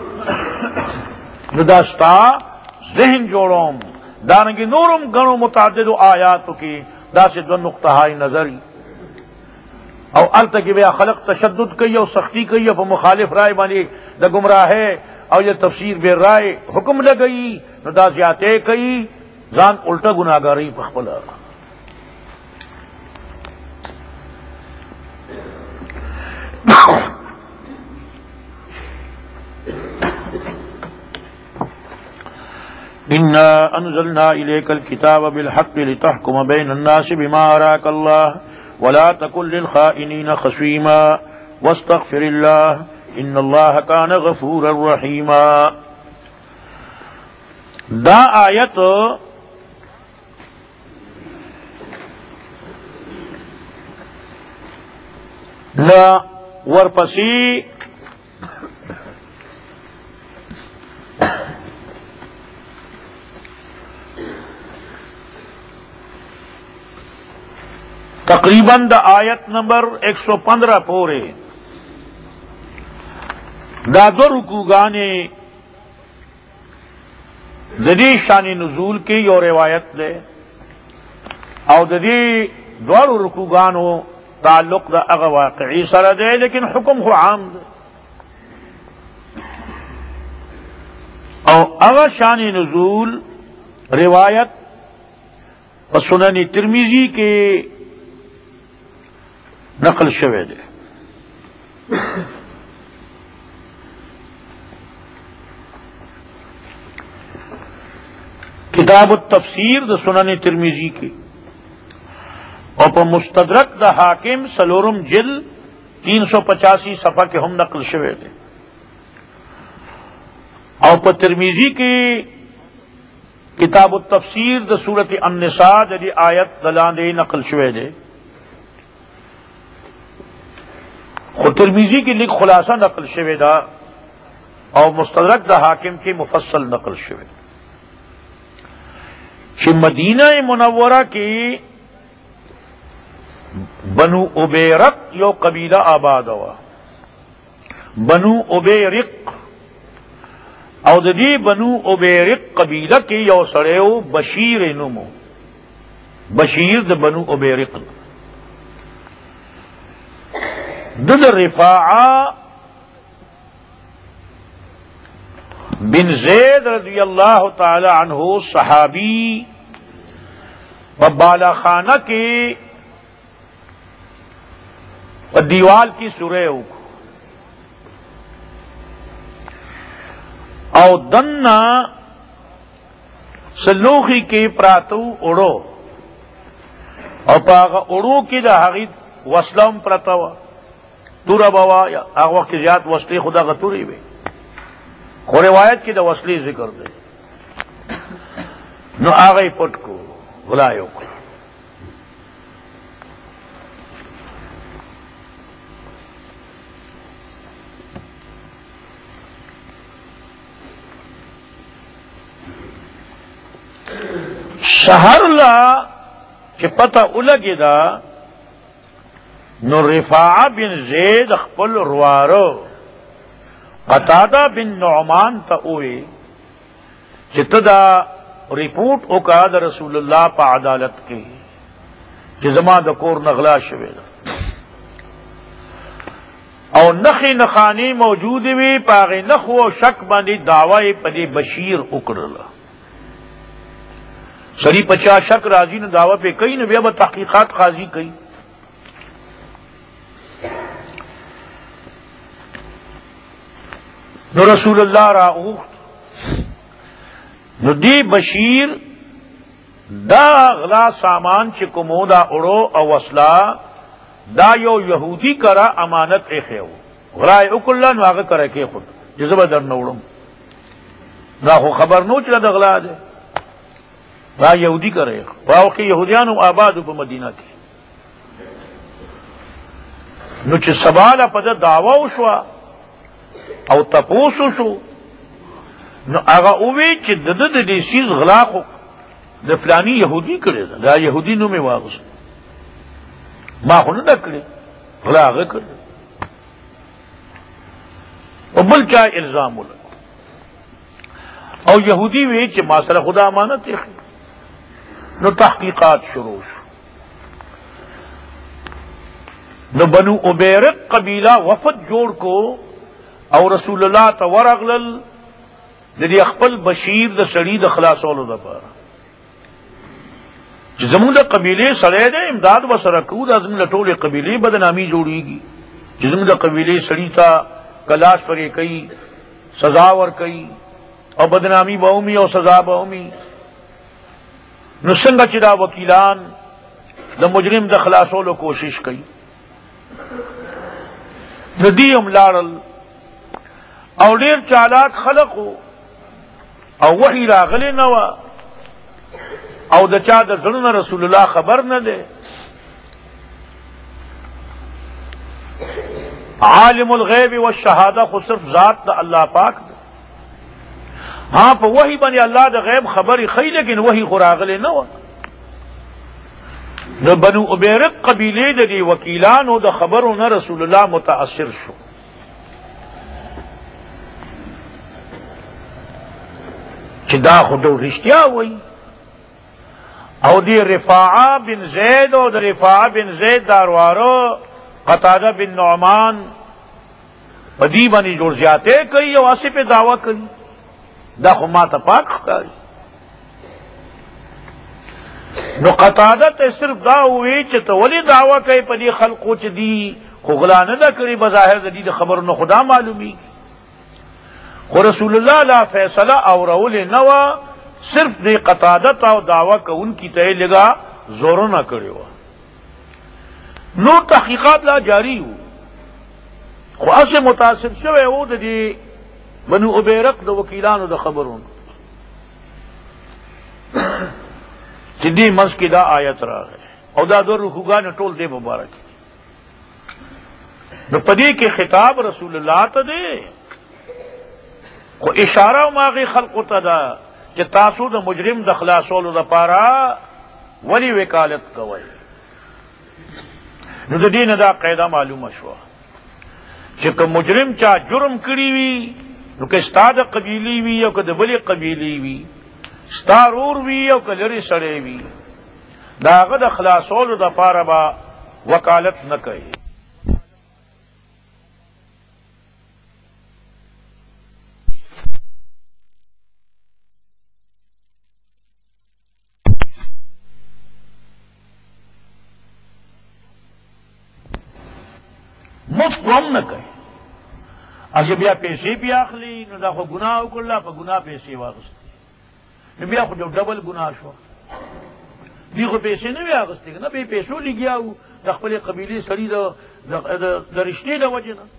نداشتا ذہن جوڑوم دانگی نورم گنو متعدد آیاتو کی دا سے دو نقطہائی نظری او التکی بیا خلق تشدد کئی او سختی کئی او مخالف رائے بانی دا گمراہ ہے او یہ تفسیر بے رائے حکم لگئی نو دا زیادے کئی زان الٹا گناہگاری پخپلا إنا أنزلنا إليك الكتاب بالحق لتحكم بين الناس بما أراك الله ولا تكن للخائنين خصيما واستغفر الله إن الله كان غفورا رحيما. دا آیت لا ورپسی تقریباً دا آیت نمبر 115 پورے دا دو رکوگانے ددی شان نزول کی یو روایت دے او ددی دوار رکوگانو تعلق دا اغا واقعی سر دے لیکن حکم خو عام دے او اغا شان نزول روایت و سنن ترمذی کے نقل شوے دے کتاب التفسیر دا سنن ترمذی کی اور پا مستدرک دا حاکم سلورم جل 385 صفحہ کے ہم نقل شوے دے اور پا ترمذی کی کتاب التفسیر دا سورت النساء دی آیت دلان دے نقل شوے دے خود ترمذی کی لکھ خلاصہ نقل شوے دا اور مستدرک دا حاکم کی مفصل نقل شوے کہ مدینہ منورہ کی بنو عبیرق یو قبیلہ آباد ہوا بنو عبیرق او دی بنو عبیرق قبیلہ کی یو سڑیو بشیر نمو بشیر د بنو عبیرق دد رفاعہ بن زید رضی اللہ تعالی عنہ صحابی و بالا خانہ کے دیوال کی سورہ او دنا سلوخی کے پراتو اڑو اور پاغ اڑو کی دا حقیق وسلم پرتوا تورا بوا یا آغ وقت زیاد وصلی خدا غطوری بے خو روایت کی دا وصلی ذکر دے نو آغای پٹ کو غلائیو کو شہر لا کہ پتہ الگی دا نو رفاعہ بن زید خپل روارو قتادہ بن نعمان تا اوئی کہ تدا رپورٹ اوکا دا رسول اللہ پا عدالت کی کہ زمان دا کور نغلا شوے دا او نخی نخانی موجود وی پاغی نخو و شک باندی دعوی پدی بشیر اکرلا سری 50 شک راضی نے دعوی پہ کئی نبی اب تحقیقات قاضی کئی نو رسول اللہ را اوخت نو دی بشیر دا غلا سامان چکمو دا اڑو او وصلا دا یو یہودی کرا امانت ایخے ہو غلا اکلا نو آگے کرے کے خود جزبہ در نوڑم دا خو خبر نو چلا دا غلا دے دا یہودی کرے واو کہ یہودیانو آبادو پا مدینہ کی نو چھ سبالا پا دا دعویو شوا او تپوسو شو نو آغا اوی چھ دد دی سیز غلاقو دا فلانی یہودی کرے دا یہودی نو میں واغس ما خونو نکلے غلاقے کرے او بل چاہ الزامو لگو او یہودی وی چھ ما سر خدا امانت ایخی نو تحقیقات شروع شو نو بنو عبیرق قبیلہ وفد جوڑ کو او رسول اللہ تا ورغلل دی اخپل بشیر دا سڑی دا خلاصولو دا پارا چی زمون دا قبیلے سڑے دے امداد و سرکو دا زمون دا طول قبیلے بدنامی جوڑی گی چی زمون دا قبیلے سڑی تا کلاش پر کئی سزاور کئی او بدنامی باومی او سزا باومی نو سنگا چی دا وکیلان دا مجرم دا خلاصولو کوشش کئی ندی املارل او ډیر چالاک خلقو او وحی راغلی نوا او د چا د زړه رسول الله خبر نه دی عالم الغیب والشهاده خو صرف ذات د الله پاک دی ہاں په وحی باندې الله د غیب خبري خی لیکن وحی خو راغلی نوا نو بنو عبیرق قبیله د دې وکیلانو د خبرو نه رسول الله متاثر شو چې دا خو رښتیا وایي. او دی رفاعه بن زید او د رفاعه بن زید داروارو قتاده بن نعمان په دې باندې جوړ زیاته کوي او اسی په دعوی کوي. دا خو ما ته پاک ښکاري. نو قتاده ته صرف دا وی چې ته ولې دعوی کوي په دې خلقو چې دی خو غلا نه ده کړې، بظاهر د دې خبرو نه خدا معلومي. خو رسول الله لا فیصله اورول نه و، صرف دې قتادت او دعوی کوونکی ته لگا زور نه کړو. نو تحقیقات لا جاری وو، خو اسه متاثر شوی وو د دې بنو ابیرق د وکیلانو د خبرونو چې دې منځ کې دا آیت راغی او دا د رکوګانو ټول دې مبارک. نو پدې کې خطاب رسول الله ته دی، خو اشاره ماغي خلق ته ده چې تاسو د مجرم د خلاصولو لپاره ولی وکالت کوئ. نو د دې نه دا قاعده معلومه شوه چې که مجرم چا جرم کړی وي، نو که ستا د قبیلې وي او که د بلې قبیلې وي، ستا رور وي او که لرې سړی وي، د هغه د خلاصولو لپاره به وکالت نه کوي. مفت هم نه کوي. اگه بیا پیسې بیا اخلي نو دا خو ګناه وکړله، په ګناه پیسې واغستې، نو بیا خو جو ډبل ګناه شو. دی خو پیسې نه وي اغستې، نه به پیسو لګیا وو د خپلې قبیلې سړي د رشتې د وجې نه،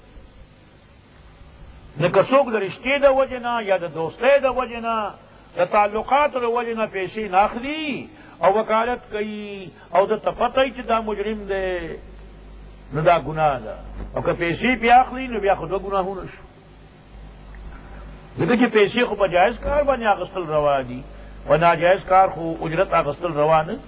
نه که څوک د رشتې د وجې نه یا د دوستۍ د وجې نه د تعلقاتو د وجې نه پیسې نه اخلي او وکالت کوي او د ته پته چې دا مجرم دی، نو دا گناہ ده. او که پیسې بیا اخلي نو بیا خو دوه ګناهونه شو، ځکه چې پیسې خو په جایز کار باندې اخیستل روا دي و ناجایز کار خو اجرت اخیستل روا نه.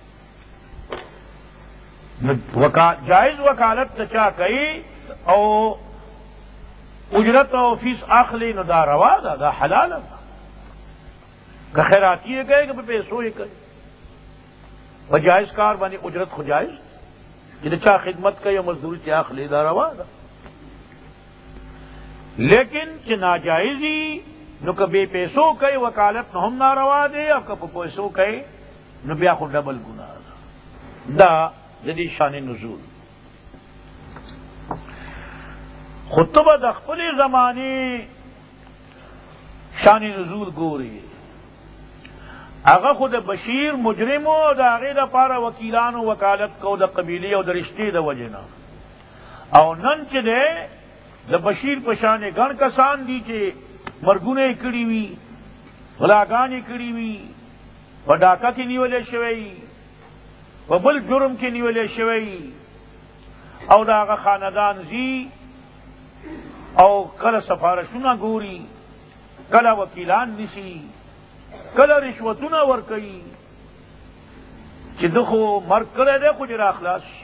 جائز وکالت ته چا کوي او اجرت او فیس اخلي نو دا روا ده، دا حلاله ده. که خیراتی یې کوي که په پیسو یې کوي، په جایز کار باندې اجرت خو جایز چې د چا خدمت کوي او مزدوری چې اخلي دا روا ده. لیکن چې ناجایزي نو که بے پیسو کوي وکالت نو هم ناروا دی، او که په پیسو کوي نو بیا خو ډبل ګناه ده. دا د دې شان نزول. خو ته به د خپلې زمانې شان نزول ګوري. هغه خو د بشیر مجرم و، د هغې دپاره وکیلانو وکالت کو د قبیلې او د رشتې د وجې نه. او نن چې دی د بشیر په شانې ګڼ کسان دي چې مرګونه یې کړي وي، غلاګانې کړي وي، په ډاکه کې نیولې شوی، په بل جرم کې نیولې شوی، او د هغه خاندان ځي او کله سفارشونه ګوري، کله وکیلان نیسي، کله رشوتونه ورکوي چې ده خو مرګ کړی دی خو چې را خلاص شي.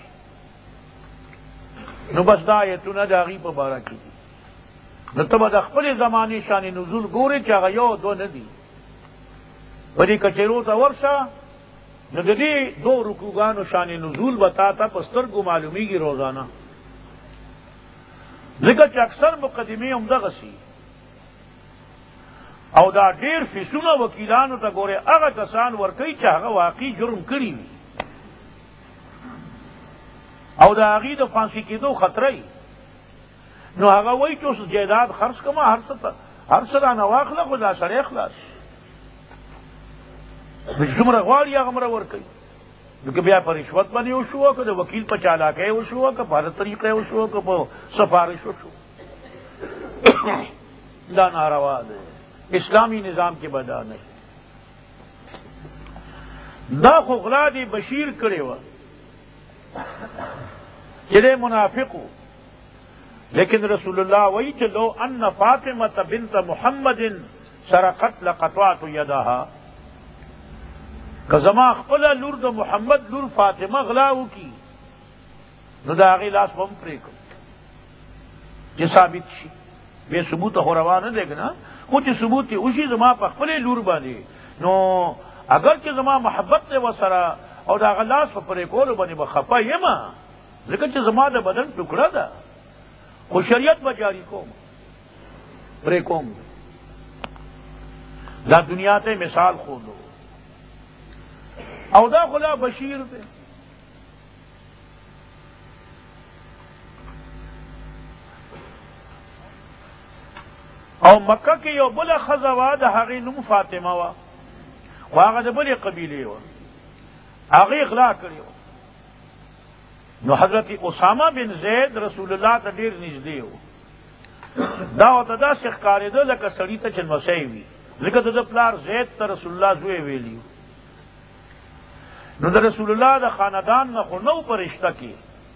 نو بس دا آیتونه د هغې په باره کې دي. نو ته به د خپلې زمانې شان نزول ګورې چې هغه یو دو نه دي. په دې کچېرو ته ورشه نو د دې دو رکوګانو شان نزول به تا ته په سترګو معلومیږي روزانه، ځکه چې اکثر مقدمې همدغسې او دا ډیر فیسونه وکیلانو ته ګوره هغه کسان ورکوي چې هغه واقعي جرم کړي وي او د هغې د فانسي کېدو خطره وي. نو هغه وایي چې اوس جایداد خرڅ کړمه، هر څه رانه واخله خو دا سړی خلاص چې څومره غواړي هغومره ورکوي. نو که بیا په رشوت باندې وشو، که د وکیل په چالاکۍ وشو، که په هره طریقه وشو، که په سفارش وشو، دا ناروا دی. اسلامی نظام کې بدا نه. دا خو غلا دی بشیر کړی وه چې دی منافق و، لیکن رسول الله وایي چې لو ان فاطمه بنت محمد سرقت لقطعت یدها، که زما خپله لور د محمد لور فاطمه غلا وکړي نو د هغې لاس به هم پرې کړم چې ثابت شي. بې ثبوته خو روا نه دی که نه، کچھ ثبوت اسی زما په خپل لور باندې نو اگر چې زما محبت ته وسره او دا غلاس په پرې کولو باندې به خپه یم ځکه چې زما د بدن ټکړه ده خو شریعت به جاری کوم پرې کوم دا دنیا ته مثال خودو او دا خلا بشیر دی او مکه کې یو بل ښځه وه د هغې نوم فاطمه وه خو هغه د بلې قبیلې وه هغې غلا کړې وه نو حضرت اسامه بن زید رسول الله ته ډېر نږدې و دا ورته داسې ښکارېده لکه سړي ته چې نمسی وي ځکه د ده پلار زید ته رسول الله زوی ویلي نو د رسول الله د خاندان نه خو نو په رشته کې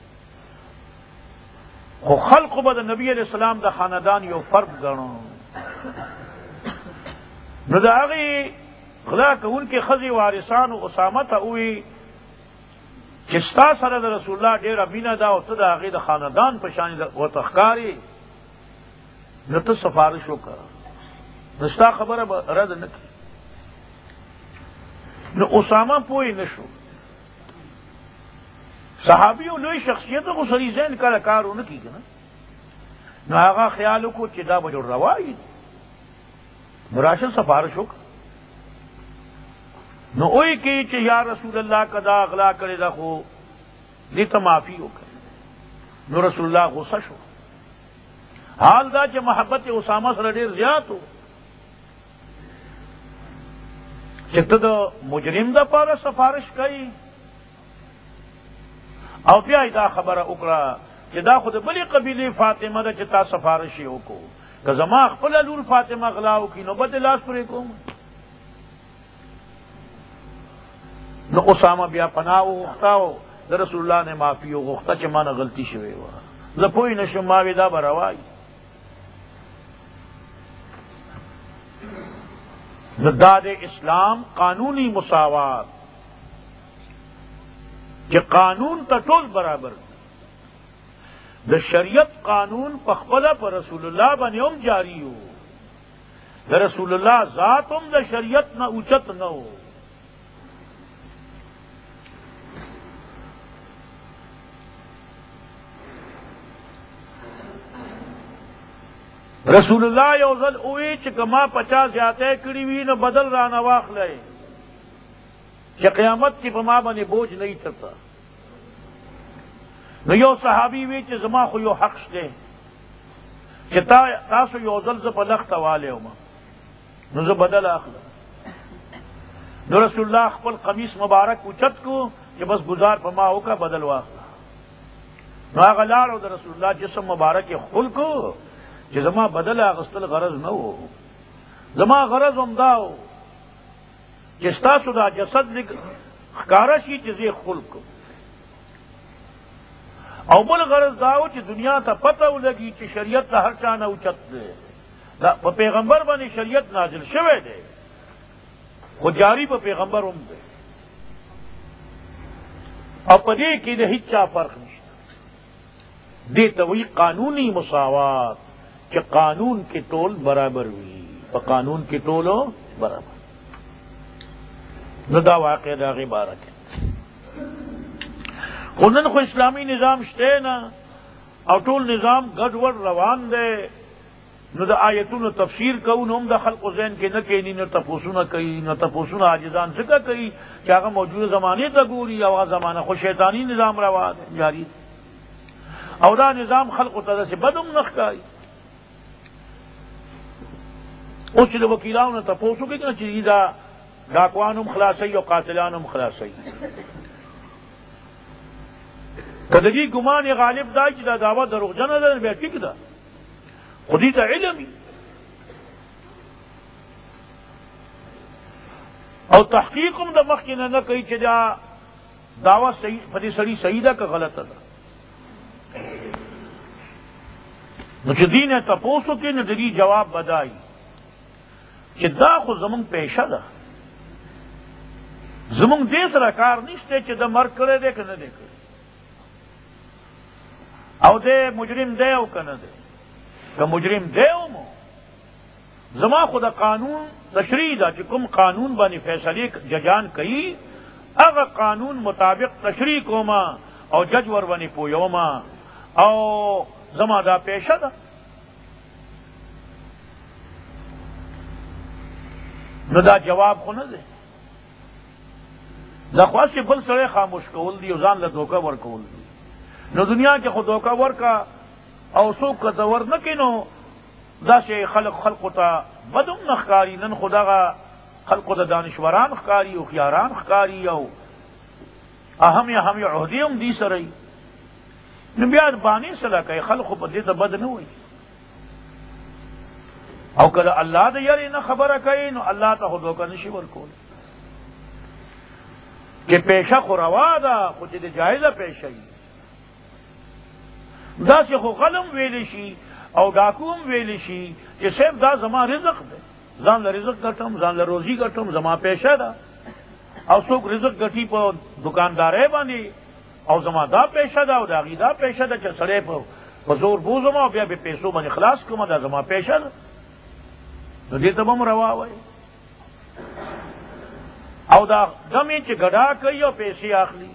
خو خلقو به د نبي علیہ السلام د خاندان یو فرد ګڼو نو د هغې غلا کوونکې ښځې وارثانو اسامه ته ووایي چې ستا سره د رسول الله ډېره مینه ده او ته د هغې د خاندان په شان ورته ښکارې نو ته سفارش وکړه نو ستا خبره به رد نه کړي نو اسامه پوه نه شو صحابي او لوی شخصیت خو سړي ذهن کله کار ونه کېږي نه نو هغه خیال وکړو چې دا به جوړ روایي نو راشه سفارش وکړه نو وایي کې چې یا رسول الله کدا غلا کړې ده خو دې ته معافي وکړه نو رسول الله غصه شو حال دا چې محبت اسامه سره ډېر زیات و چې ته د مجرم دپاره سفارش کوي او بیا دا خبره وکړه چې دا خو د بلې قبیلې فاطمه ده چې تا سفارش یې وکړو که زما خپله لور فاطمه غلا وکړي نو به دې لاس پرې کوم نو اسامه بیا پناه وغوښته او د رسول الله نه معافي وغوښته چې ما نه غلطي شوې وه زه پوه نه شم ما وې دا به روایي نو دا د اسلام قانونی مساوات چې قانون ته ټول برابر د شریعت قانون په خپله په رسول الله باندې هم جاری و د رسول الله ذات هم د شریعت نه اوچت نه و رسول الله یو ځل ووی چې که ما 50 زیاتی کړي وي نو بدل رانه واخلئ چې قیامت کې په ما باندې بوج نه وي چرته نو یو صحابي وی چې زما خو یو حق شته چې تاسو یو ځل زه په لخته والی وم نو زه بدل اخلم نو رسول الله خپل قمیص مبارک اوچت کو چې بس گزار په ما وکړه بدل واخله نو هغه لاړ او د رسول الله جسم مبارک یې خپل کو چې زما بدل اخیستل غرض نه و زما غرض همدا و چې ستاسو دا جسد لږ ښکاره شي چې زه یې خپل کړم او بل غرض دا و چې دنیا ته پته ولګي چې شریعت ته هر چا نه اوچت دی دا په پیغمبر باندې شریعت نازل شوی دی خو جاری په پیغمبر هم دی او په دې کې د هیڅ چا فرق نشته دې ته وایي قانوني مساوات کہ قانون کے ٹول برابر ہوئی قانون کے ٹولو برابر نو دا واقع دا غی بارک خونن خو اسلامی نظام شته نه او ټول نظام ګډوډ روان دی نو د آیتونو تفسیر کوو نو هم د خلقو ذهن کې نه کینی نو تپوسونه کوي نو تپوسونه عاجزان څنګه کوي چې هغه موجوده زمانه ته ګوري او هغه زمانه خو شیطانی نظام روان جاری او دا نظام خلقو ته داسې بد هم نه ښکاري اوس چې د وکیلانو نه تپوس وکړي که نه چې دا ډاکوان هم خلاصوي او قاتلان هم خلاصوي که د دې ګمان یې غالب دا چې دا دعوه دروغجنه ده بیا ټیک ده خو دې ته علم او تحقیق هم د مخکې نه کوي چې دا دعوه په دې سړي صحیح ده که غلطه ده نو چې دې نه تپوس وکړي نو د دې جواب بدایي چې دا خو زمونږ پیشه ده زمونږ دې سره کار نشته چې د مرګ کړی دی که نه دی کړی او دې مجرم دی او که نه دی که مجرم دی هم زما خدا قانون تشریح دا چې کوم قانون باندې فیصله ججان کوي هغه قانون مطابق تشریح کوما او جج ور باندې پویوما او زما دا پیشه ده. نو دا جواب خو نه دی، دا خواست بل سره خاموش کول دی او ځان له دوکه ورکول دی. نو دنیا کې خو دوکه ورکا او څوک که ور نه کینو دا شی خلقو ته بدم نه ښکاري. نن خو دغه خلقو ته دانشوران ښکاري او خیاران ښکاري او اهم عہدې هم دي سره. نو بیا بانې سره کوي خلقو په دې ته بد نه وایي. او کله الله د یاري نه خبره کوي نو الله ته خو دوکه نشي ورکول. کہ پیشہ خو روا ده خو چې د جایزه پیشه وي داسې خو غلم ویلی شي او ډاکو هم ویلی شي چې صاحب دا زما رزق دی، ځان له رزق ګټم، ځان له روزي ګټم، زما پیشه ده. او څوک رزق ګټي په دکاندارۍ باندې او زما دا پیشه ده او د هغې دا پیشه ده چې سړی په زور بوزم او بیا به پیسو باندې خلاص کوم، دا زما پیشه ده. نو دې ته به هم روا وایي. او دا دمې چې ګډا کوي او پیسې اخلي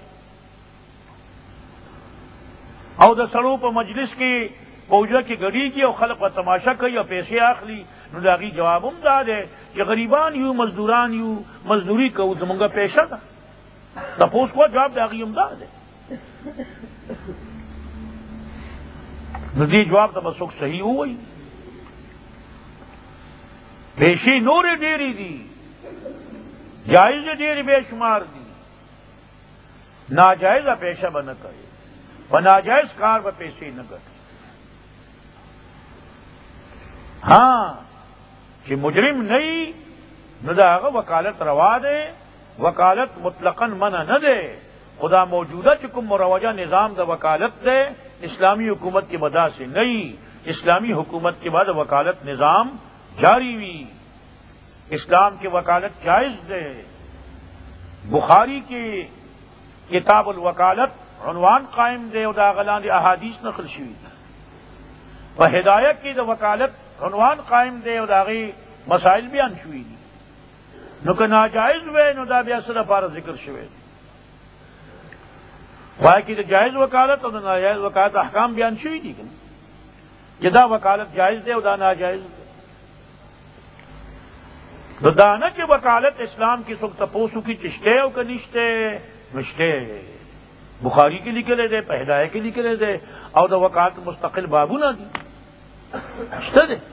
او د سړو په مجلس کې پوجا کې ګډېږي او خلق په تماشا کوي او پیسې اخلي، نو د هغې جواب هم دا دی چې غریبان یو، مزدوران یو، مزدوري کوو، زمونږ پیشه ده. تپوس کو جواب د هغې هم دا دی. نو دې جواب ته به څوک صحیح ووایي. پیسې نورې ډېرې دي، جائز ډېرې بے شمار دي، ناجائزه پیشه به نه کوي، په ناجائز کار به پیسې نه ګټي. ہاں چې مجرم نه وي نو د هغه وکالت روا دی، وکالت مطلقاً منع نه دی. خدا موجوده چې کوم مروجه نظام د وکالت دی اسلامی حکومت کې به داسې نه وي. اسلامی حکومت کے بعد وکالت نظام جاری ہوئی، اسلام کی وکالت جائز دے. بخاری کی کتاب الوکالت عنوان قائم دے او دا غلان دی احادیث نقل شوی و ہدایت کی دا وکالت عنوان قائم دے او دا غی مسائل بیان شوی دی. نو کہ ناجائز وے نو دا بیا سره پار ذکر شوی وای کی دا جائز وکالت او دا ناجائز وکالت احکام بیان شوی دی کہ دا وکالت جائز دے او دا ناجائز دے. تو دانا کی وکالت اسلام کی سخت تپوسو کی چشتے او کنشتے نشتے بخاری کے لکھے دے، پہدائے کے لکھے دے او دا وکالت مستقل بابو نہ دی اشتے دے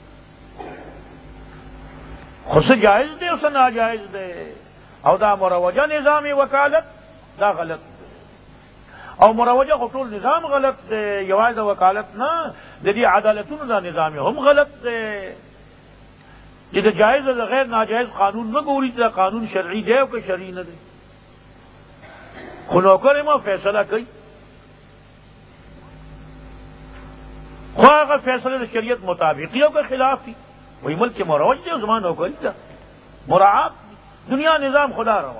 خود سے جائز دے اسے ناجائز دے. او دا مروجہ نظام وکالت دا غلط دے او مروجہ خطول نظام غلط دے. یواز دا وکالت نا دی عدالتون دا نظام ہم غلط دے کہ دا جائز دا غیر ناجائز قانون نہ گوری دا قانون شرعی دے او کہ شرعی نہ دے. خنوکر ما فیصلہ کئی خواہ اگر فیصلہ دا شریعت مطابقیوں کے خلاف ہی وہی ملک کے مروج دے زمان نوکری دا مراعات دنیا نظام خدا روا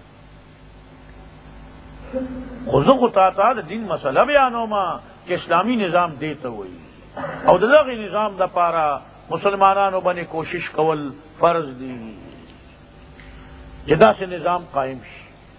خودوں کو تاتا دا دین مسئلہ بیانوں ما کہ اسلامی نظام دیتا ہوئی او دغه نظام دا پارا مسلمانانو باندې کوشش کول فرض دی جدا سے نظام قائم شي.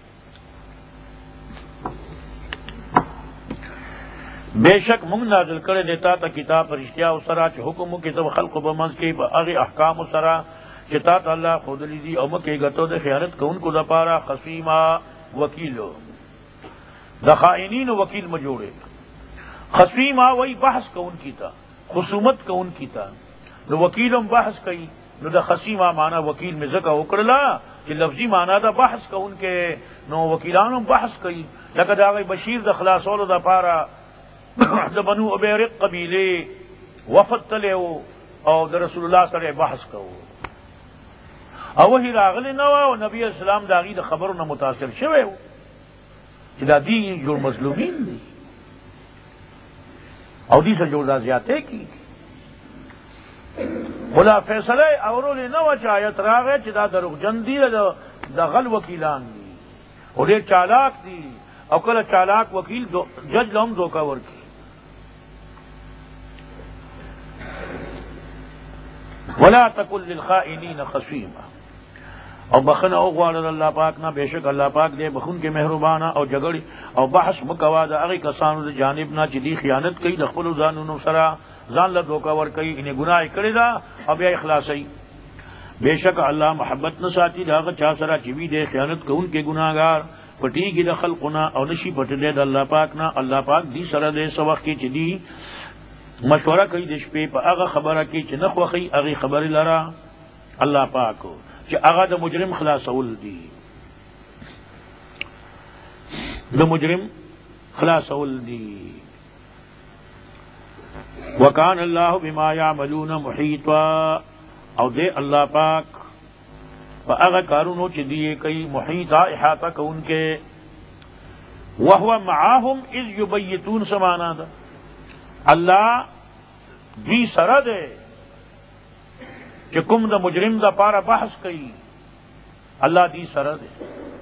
بے شک مونږ نازل کړی دیتا ته کتاب رښتیا او سره چې حکم کې د خلق په منځ کې په هغه احکام سره چې تا الله خود لیدي او مکه غتو د خیانت کوونکو لپاره خصیما وکیلو د خائنین وکیل مجوړه. خصیما وہی بحث کون کی تھا، خصومت کون کی تھا. نو وکیلم بحث کئی نو دا خصیما مانا وکیل میں زکا اکڑلا کہ لفظی مانا دا بحث کا ان کے نو وکیلانم بحث کئی لکہ دا غی بشیر دا خلاصولو دا پارا دا بنو عبیرق قبیلے وفد تلیو او دا رسول اللہ صلی اللہ علیہ وسلم بحث کہو او وہی راغلی نوا و نبی اسلام دا غی دا خبرنا متاثر شوئے ہو کہ دا دی جور مظلومین دی او دی سے جور دا زیادے کی خدا فیصلہ اورو نے نو چایت راغے چدا دروغ جن دی دا غل وکیلان دی اور یہ چالاک دی او کل چالاک وکیل جج لهم دھوکہ ورکی ولا تکن للخائنین خصیما، اور بخن او غوار اللہ پاک نہ، بے شک اللہ پاک دے بخن کے مہربانہ، او جگڑی او بحث مکوا دا اغی کسانو دے جانب نہ چې دی خیانت کئی د خپلو ځانونو سره، ځان له دوکه ورکوي، انہیں گناہ کړی دا او بیا اخلاصي. بے شک اللہ محبت نہ ساتي دا هغه چا سره چې وي دے خیانت کوونکي ګناهګار، پټیږي د خلقونه او نشي پټېدی د الله پاک نه. الله پاک دی سره دے څه وخت کې چې دی مشوره کوي د شپې په هغه خبره کې چې نه خوښي هغې خبرې لره الله پاک چې هغه د مجرم خلاصول دي، د مجرم خلاصول دي. وکان اللہ بما یعملون محیطا، او دے اللہ پاک پا اغا کارونو چی دیئے کئی محیطا احاطہ کون کے. وہو معاہم اذ یبیتون سمانا دا، اللہ دی سرہ دے کہ کم دا مجرم دا پارا بحث کئی، اللہ دی سرہ دے،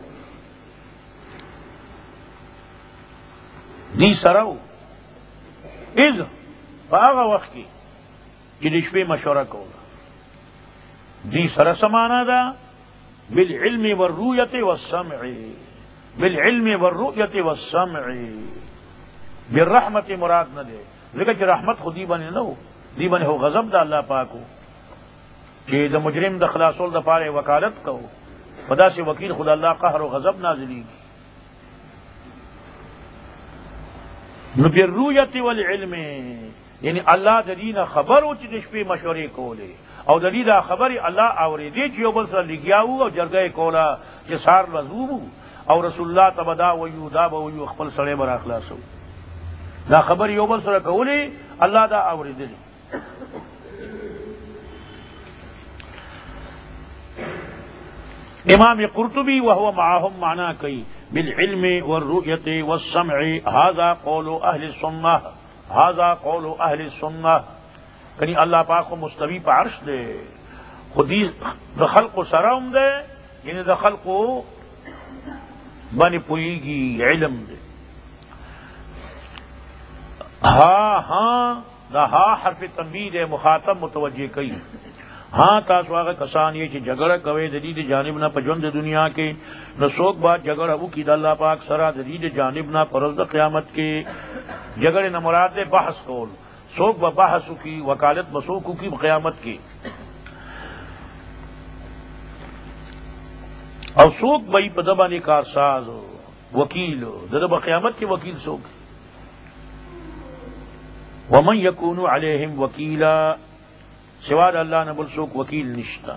دی سرہو اذ باغا وقت کی چې د شپې مشوره کوله. دی سره سمانا دا بالعلم والرؤیت والسمع، بالعلم والرؤیت والسمع، بالرحمت مراد نہ دے، ځکه چې رحمت خو دی باندې نه و، دی باندې هو غضب د الله پاکو چې د مجرم د خلاصول د پاره وکالت کو، په داسې وکیل خدا الله قهر او غضب نازلیږي. نو بالرؤیت والعلم، یعنی اللہ دلینا خبر ہو چې د شپې مشورې کولې، او دلینا خبر اللہ اوریدې چې یو بل سره لګیاو او جرګه کوله چې سار لزوبو، او رسول الله تبدا ویو دا به ویو خپل سره بر اخلاصو، دا خبر یو بل سره کولې الله دا اوریدلی. امام قرطبی وهو معهم معنی کوي بالعلم والرؤیت والسمع، هذا قول اہل السنہ، هذا قول اہل السنہ. یعنی اللہ پاک کو مستوی پہ عرش دے، خودی د خلق سرم دے، یعنی د خلق بنی پوئیگی علم دے. ہاں دا ہاں حرف تنبیہ دے، مخاطب متوجہ کئی. ہاں تاسو هغه کسان یې چې جګړه کوي د دې جانب نه په ژوند د دنیا کې، نو څوک به جګړه وکړي د الله پاک سره د دې جانب نه په ورځ د قیامت کې. جګړې نه مراد دی بحث کول، څوک به بحث وکړي، وکالت به څوک وکړي په قیامت کې، او څوک به په ده باندې کارساز وکیل، د ده په قیامت کې وکیل څوک. ومن یکون علیہم وکیلا، سوا د اللہ نے بل سوک وکیل نشتا.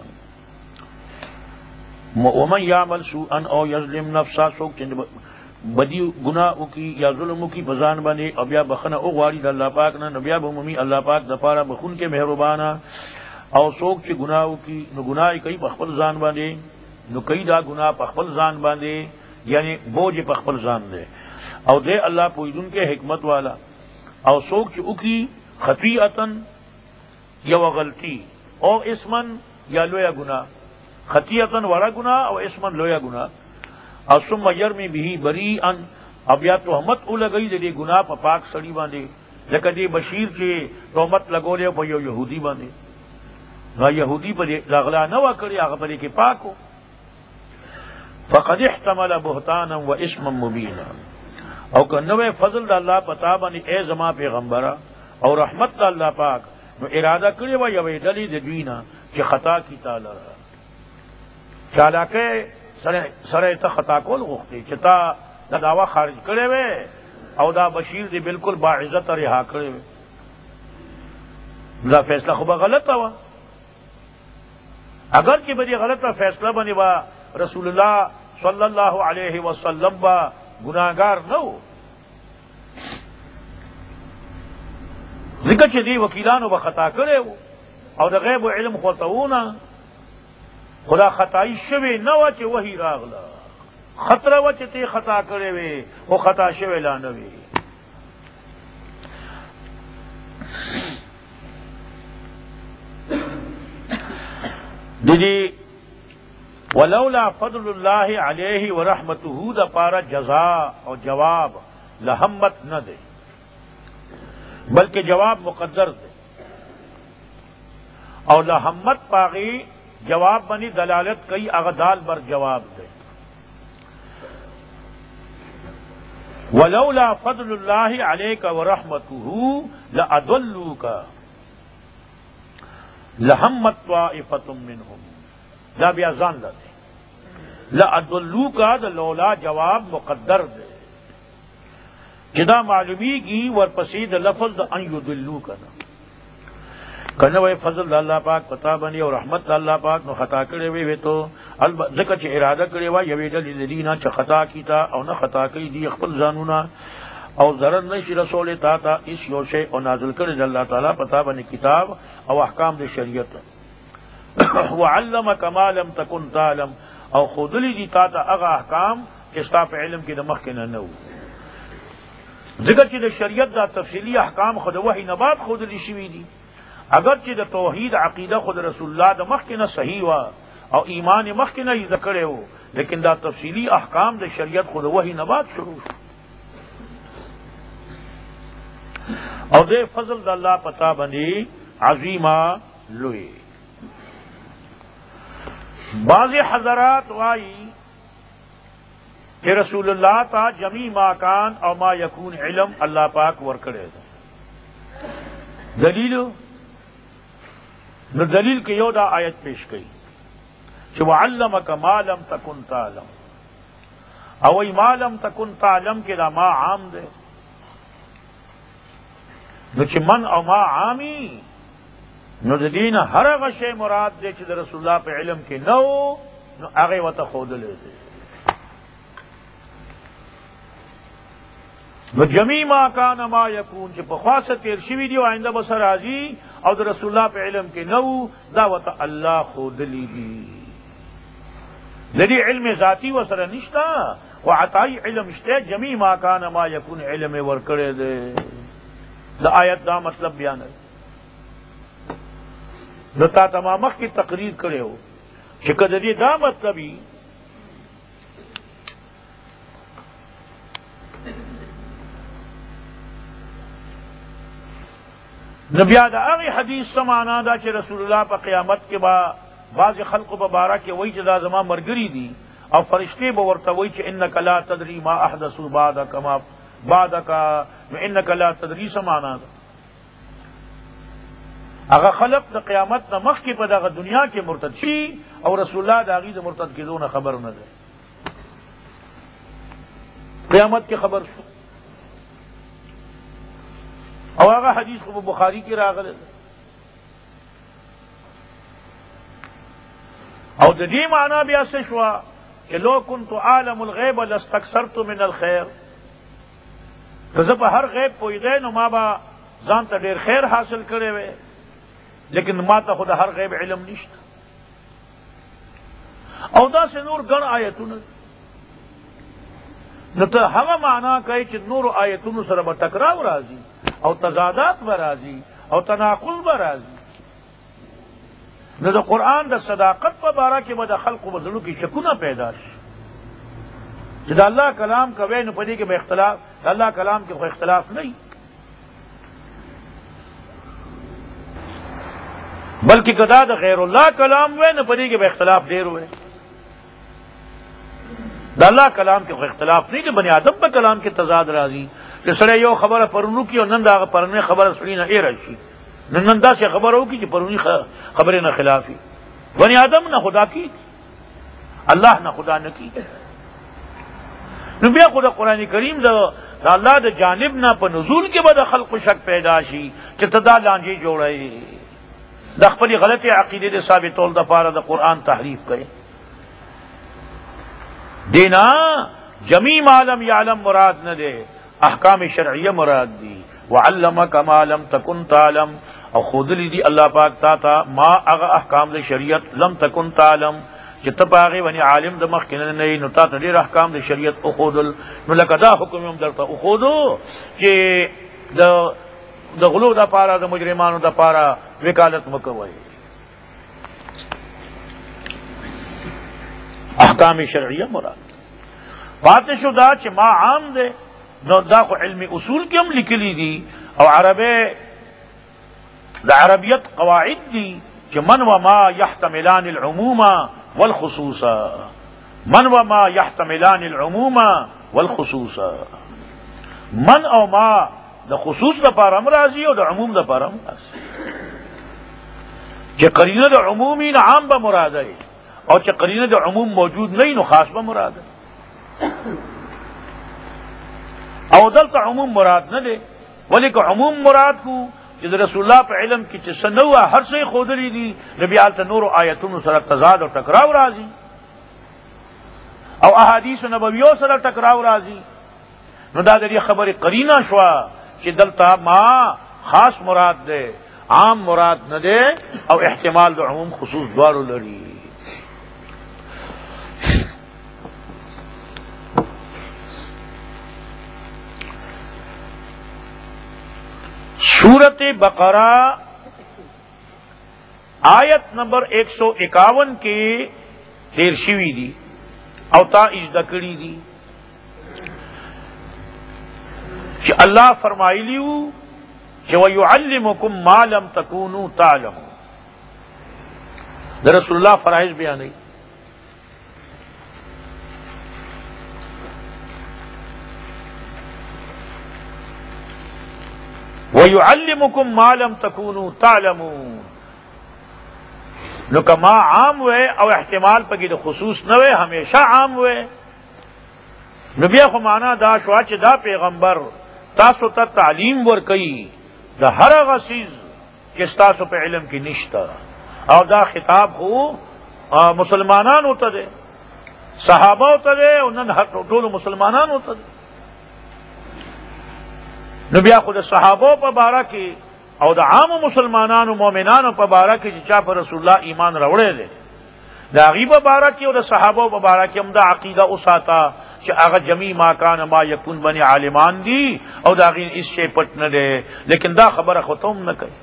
ومن یعمل سوءا او یظلم نفسا، سوک چند بدی گناہ کی یا ظلم کی بزان بنے او بیا بخنا او غواړي د الله پاک نه، نو بیا به مومي الله پاک د پاره بخون کے مہربانہ. او سوک چې گناہ کی نو گناہ کوي په خپل ځان باندې، نو کوي دا گناہ په خپل ځان باندې، یعنی بوجھ په خپل ځان دے، او دے اللہ پویدن کے حکمت والا. او سوک چې اکی خطیئتن یا غلطی او اسمن یا لویا گناہ، خطیئتن وڑا گناہ او اسمن لویا گناہ. او ثم یرمی به بریئا، اب یا تہمت او لگئی دے گناہ پا پاک سڑی باندے، لکہ دی بشیر چے تہمت لگو لے پا یو یہودی باندے، نا یہودی پا لاغلا نوا کری آغا پا کہ پاک ہو. فقد احتمل بہتانا و اسما مبینا، او کنوے فضل دا اللہ پتا بانی اے زما پیغمبرہ او رحمت دا اللہ پاک، نو ارادہ کړی و یوې ډلې د دوی نه چې خطا کی تعالی چالاکه سره ته خطا کول غوښتي چې تا دا دعوه خارج کړې وې او دا بشیر دی بالکل با عزت رها کړی وې، دا فیصله خو به غلطه وه. اگر چې به دې غلطه فیصله باندې با رسول الله صلی الله علیه وسلم با گناهګار نه و، ذکر چې دی وکیلانو به خطا کړی و او د غیب و علم خوتوونه، خدا خطائی شوی نه وه چې وحی راغله، خطره وه چې تی خطا کړی وې خو خطا شوی لا نه وي. دیدی ولولا فضل اللہ علیہ ورحمتہ دا پارا جزا اور جواب لہمت نہ دے، بلکہ جواب مقدر دے. او لحمت پاغی جواب بنی دلالت کئی اغدال بر جواب دے ولولا فضل اللہ علیک ورحمتہ لأضلوک لحمت طائفۃ منہم دا بیا زان دے لأضلوک دا لولا جواب مقدر دے جدا معلومی کی ورپسید لفظ دا ان یضلوک نا کنوے فضل اللہ پاک پتا بنی اور رحمت اللہ پاک نو خطا کرے وے تو ذکر چ ارادہ کرے وا یوی دل دینا چ خطا کیتا او نہ خطا کئی دی خپل زانونا او ضرر نشی رسول تا تا اس یو شی او نازل کرے اللہ تعالی پتا بنی کتاب او احکام دی شریعت وعلمک ما لم تکن تعلم او خود لی دی تا تا اغا احکام استا په علم کې د مخ کې نه نو ذکر چ شریعت دا تفصیلی احکام خود وحی نبات خود لی شوی دی اگرچہ دا توحید عقیدہ خود رسول اللہ دا مخکنا صحیح وا او ایمان مخکنا ہی ذکرے ہو لیکن دا تفصیلی احکام دا شریعت خود وہی نبات شروع اور دے فضل دا اللہ پتا بنی عظیمہ لوی بعض حضرات وائی کہ رسول اللہ تا جمی ما کان او ما یکون علم اللہ پاک ورکڑے دا دلیل نو دلیل کے یو دا آیت پیش گئی کہ وعلمک ما لم تکن تعلم اوئی ما لم تکن تعلم کے دا ما عام دے نو چھ من او ما عامی نو دین ہر غشے مراد دے چھ دا رسول اللہ پہ علم کے نو نو اغی و تخود لے دے نو جمی ما کان ما یکون چھ پخواست تیر شوی دیو آئندہ بسر آزی او دا رسول اللہ پہ علم کے نو دعوت اللہ خود لی دی لدی علم ذاتی و سر نشتا و عطائی علم اشتے جمی ما کان ما یکون علم ورکڑے دے دا آیت دا مطلب بیان ہے نتا تمامک کی تقریر کرے ہو شکر دی دا مطلبی نبیا دا اغی حدیث سمانا دا چھ رسول اللہ پا قیامت کے بعض خلق و ببارہ کے وہی جدا زمان مرگری دی اور فرشتے بورتا وہی چھ انکا لا تدری ما احدثو بعدکا انکا لا تدری سمانا دا اغا خلق دا قیامت نا مخ کی پا دا دنیا کے مرتد شی اور رسول اللہ دا اغی دا مرتد کی دون خبر نہ دے قیامت کی خبر شو اور آگا حدیث کو بخاری کی راغل اور دی معنی بھی ایسے شوا کہ لو کنت عالم الغیب لاستکثرت من الخیر کہ جب ہر غیب پوئی دے نو ما با زانتا دیر خیر حاصل کرے وے لیکن ما تا خدا ہر غیب علم نشتا او دا سے نور گن آیتون نو تا ہوا معنی کہے چھ نور آیتون سر با ٹکراو رازی او تضادات برازی او تناقض برازی نو دا قرآن دا صداقت پا بارا کے بعد خلق و بدلو کی شکونا پیداش جدا اللہ کلام کا وے نو پدی کے بے اختلاف اللہ کلام کے کوئی اختلاف نہیں بلکہ کدا دا غیر اللہ کلام وے نو پدی کے بے اختلاف دیر ہوئے دا اللہ کلام کے کوئی اختلاف نہیں کہ بنی آدم پہ کلام کے تضاد رازی کہ سڑے یو خبر پرنو کی اور نندا پرنے خبر سڑی نہ اے رشی نندا سے خبر ہوگی کہ پرونی خبریں نہ خلافی بنی آدم نہ خدا کی اللہ نہ خدا نہ کی نبیا خدا قرآن کریم دا اللہ دا جانب نہ پا نزول کے بعد خلق و شک پیدا شی کہ تدا لانجی جوڑے دا خپلی غلط عقیدے دے ثابتول دا پارا دا قرآن تحریف کرے دینا جمی معلم یعلم مراد نہ دے احکام شرعیہ مراد دی وعلمک ما لم تکن تعلم اور خود لی دی اللہ پاک تا ما اغا احکام دے شریعت لم تکن تعلم چت پاغي ونی عالم د مخ کنه نه نو تا ډیر احکام د شریعت او خودل نو لکه دا حکم هم درته او خودو چې د غلو د پاره د مجرمانو د پاره وکالت مکوي احکام شرعیه مراد پاتې شو دا چې ما عام ده نو دا خو علم اصول کې هم لیکلي دي او عربه د عربیت قواعد دي کہ من وما یحتملان العموم والخصوص، من وما یحتملان العموم والخصوص، من او ما د خصوص د پاره هم راځي او د عموم د پاره هم راځي، چې قرینه د عمومي نه عام به مراد وي او چې قرینه د عموم موجود نه نو خاص به مراد وي. او دلته عموم مراد نه دی، ولیکن عموم مراد کو چې د رسول الله په علم کې چې سنوه هر څه خودلی دي، نبی آلته نور آیتونو سره تضاد او ټکراو راځي او احادیث نبویو سره ټکراو راځي، نو دا د دې خبرې قرینه شوه چې دلته ما خاص مراد ده، عام مراد نه ده، او احتمال د عموم خصوص دواړو لري. سورت بقرہ آیت نمبر 151 کے تیر شوی دی او تا اجدہ کری دی کہ اللہ فرمائی لیو کہ وَيُعَلِّمُكُمْ مَا لَمْ تَكُونُوا تَعْلَمُونَ، در رسول اللہ فرائض بیان نہیں. وَيُعَلِّمُكُمْ مَا لَمْ تَكُونُوا تَعْلَمُونَ، نو کما عام ہوئے او احتمال پکی دا خصوص نہ ہوئے، ہمیشہ عام ہوئے. نبی خو مانا دا شوا چې دا پیغمبر تاسو ته تعلیم ورکئی دا ہر هغه چیز چې تاسو په علم کې نشتا، او دا خطاب خو مسلمانانو ته دی، صحابه ته دی، او نن ټول مسلمانانو ته دی. نو بیا خو د صحابو په باره کې او د عامو مسلمانانو مومنانو په باره کې چې چا په رسول الله ایمان راوړی دی، د هغې په باره کې او د صحابو په باره کې هم دا عقیده وساته چې هغه جمیع ما کان ما یکون بني عالمان دي او د هغې هېڅ شی پټ نه دی. لیکن دا خبره خو ته هم نه کوي.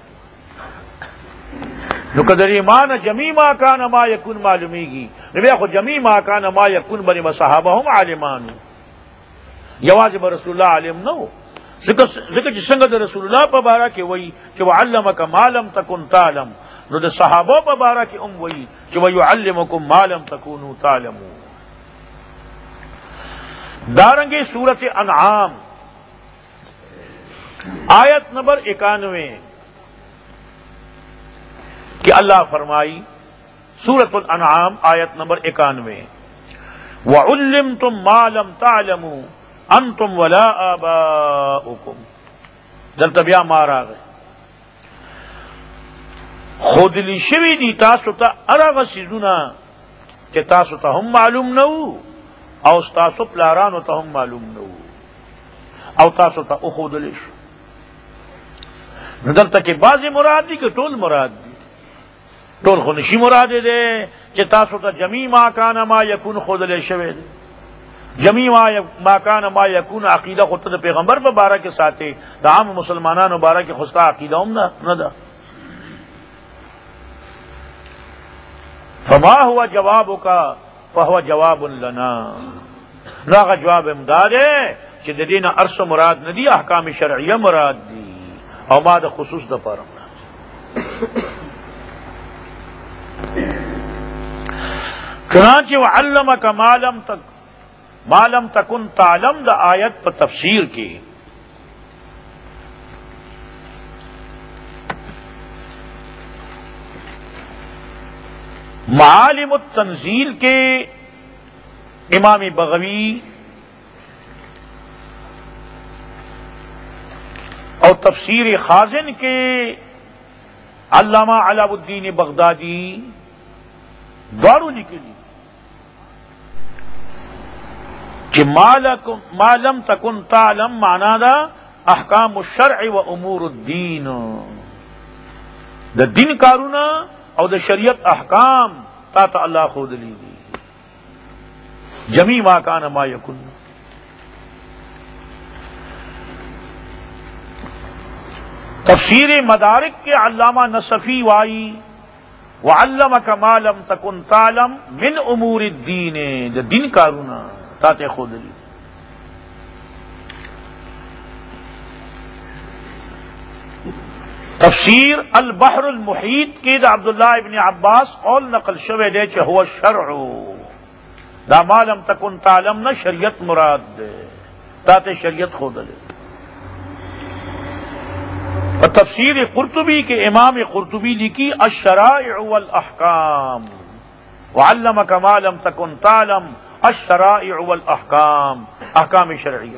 نو که د ایمان جمیع ما کان ما یکون معلومیږي، نو بیا خو جمیع ما کان ما یکون بني به صحابه هم عالمان وو، یوازې به رسول الله عالم نه و. ځکه چې څنګه د رسول الله په باره کې وایي چې وعلمک ما لم تکن تعلم، نو د صحابه په باره کې هم وایي چې ويعلمکم ما لم تکونوا تعلمون. دارنگے سورت انعام آیت نمبر 91 کہ اللہ فرمائی، سورت الانعام آیت نمبر 91 وَعُلِّمْتُمْ مَا لَمْ تَعْلَمُوا انتم ولا آباؤکم، دلته بیا مارا گئے خودلی شوی دی تاسو ته هغه څیزونه چې تاسو ته هم معلوم نه وو او تاسو پلارانو ته هم معلوم نه وو او تاسو ته وښودلی شو. نو دلته کې بعضې مراد دي که ټول مراد دي؟ ټول خو نشي مراد دی چې تاسو ته جمیع ما کان ما یکون ښودلی شوی دی. جمیع ما کان ما یکون عقیده خود ته پیغمبر په باره کې ساتي، د عام مسلمانانو باره کې خو ستا عقیده هم نه ده. فما هو جوابک فهو جواب لنا، نو هغه جواب امدا دی چې د دې نه ارس مراد نه دي، احکام شرعیه مراد دي او ما د خصوص د پاره چنانچہ وعلمک ما لم تکن تعلم دا آیت پر تفسیر کی معالم التنزیل کے امام بغوی اور تفسیر خازن کے علامہ علاء الدین بغدادی دوارو نکلی کہ ما لم تکن تعلم معنی دا احکام الشرع و امور الدین، دا دین کارونا او دا شریعت احکام تا اللہ خود لی دی جمیع ما کان ما یکن. تفسیر مدارک کے علامہ نصفی وائی وعلمک ما لم تکن تعلم من امور الدین، دا دین کارونا تاتے خود لی. تفسیر البحر المحیط کی دا عبداللہ ابن عباس قول نقل شوے دے چھ ہوا الشرع دا ما لم تکن تعلم نہ شریعت مراد دے تاتے شریعت خود دے. اور تفسیر قرطبی کے امام قرطبی لکھی الشرائع والاحکام وعلمک ما لم تکن تعلم الشرائع والاحکام احکام شرعیہ.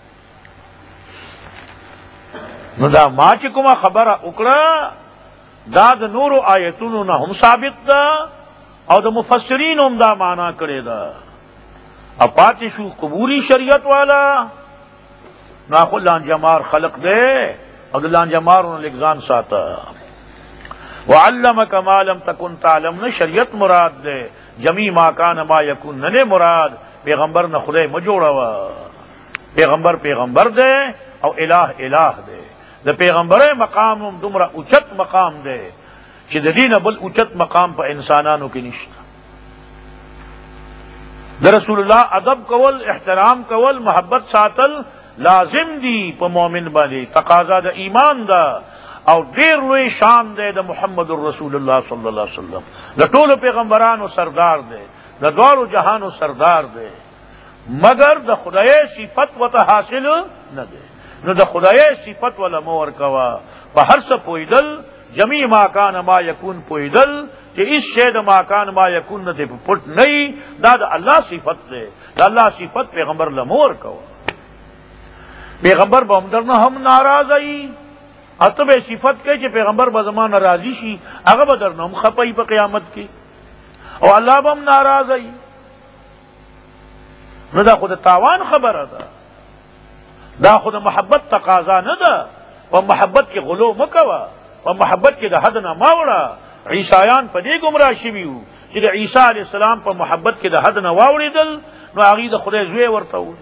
نو دا ما چې کومه خبره وکړه دا د نورو آیتونو نه هم ثابت ده او د مفسرین هم دا معنا کړې ده. او پاتې شو قبولی شریعت والا ناخو لانجمار خلق دے او د لانجمارونو لګزان ساته. وعلمک ما لم تکن تعلم نه شریعت مراد دے جمی ما کان ما یکون نه مراد پیغمبر نه خدای مجوړه پیغمبر پیغمبر دے او الہ الہ دے. د پیغمبر مقام دومره اوچت مقام دی چې د دینه بل اوچت مقام په انسانانو کې نشته. د رسول الله ادب کول احترام کول محبت ساتل لازم دی په مؤمن باندې تقاضا د ایمان دا او ډیر لوی شان دی د محمد رسول الله صلی الله علیه وسلم د ټولو پیغمبرانو سردار دی د دوارو جهانو سردار دی مگر د خدای صفت وته حاصل نه دی. نو د خدای صفت ولا مور کوا په هر څه پویدل جمی ما کان ما یکون پویدل چې اس شی د ما کان ما یکون نه پټ نه دا د الله صفت ده. د الله صفت پیغمبر له مور کوا پیغمبر به هم درنه هم ناراض ای اته به صفت کوي چې پیغمبر به زمانه راضی شي هغه به درنه هم خپای په قیامت کې او الله به هم ناراض ای. نو دا خود تاوان خبره ده دا خود محبت تقاضا نه ده. په محبت کې غلو مکوا په محبت کې د حد نه ماوړه. عیسایان په دې گمراه شوي وو چې د عیسی علیه السلام په محبت کې د حد نه واوړېدل نو هغوی د خدای زوی ورته وو.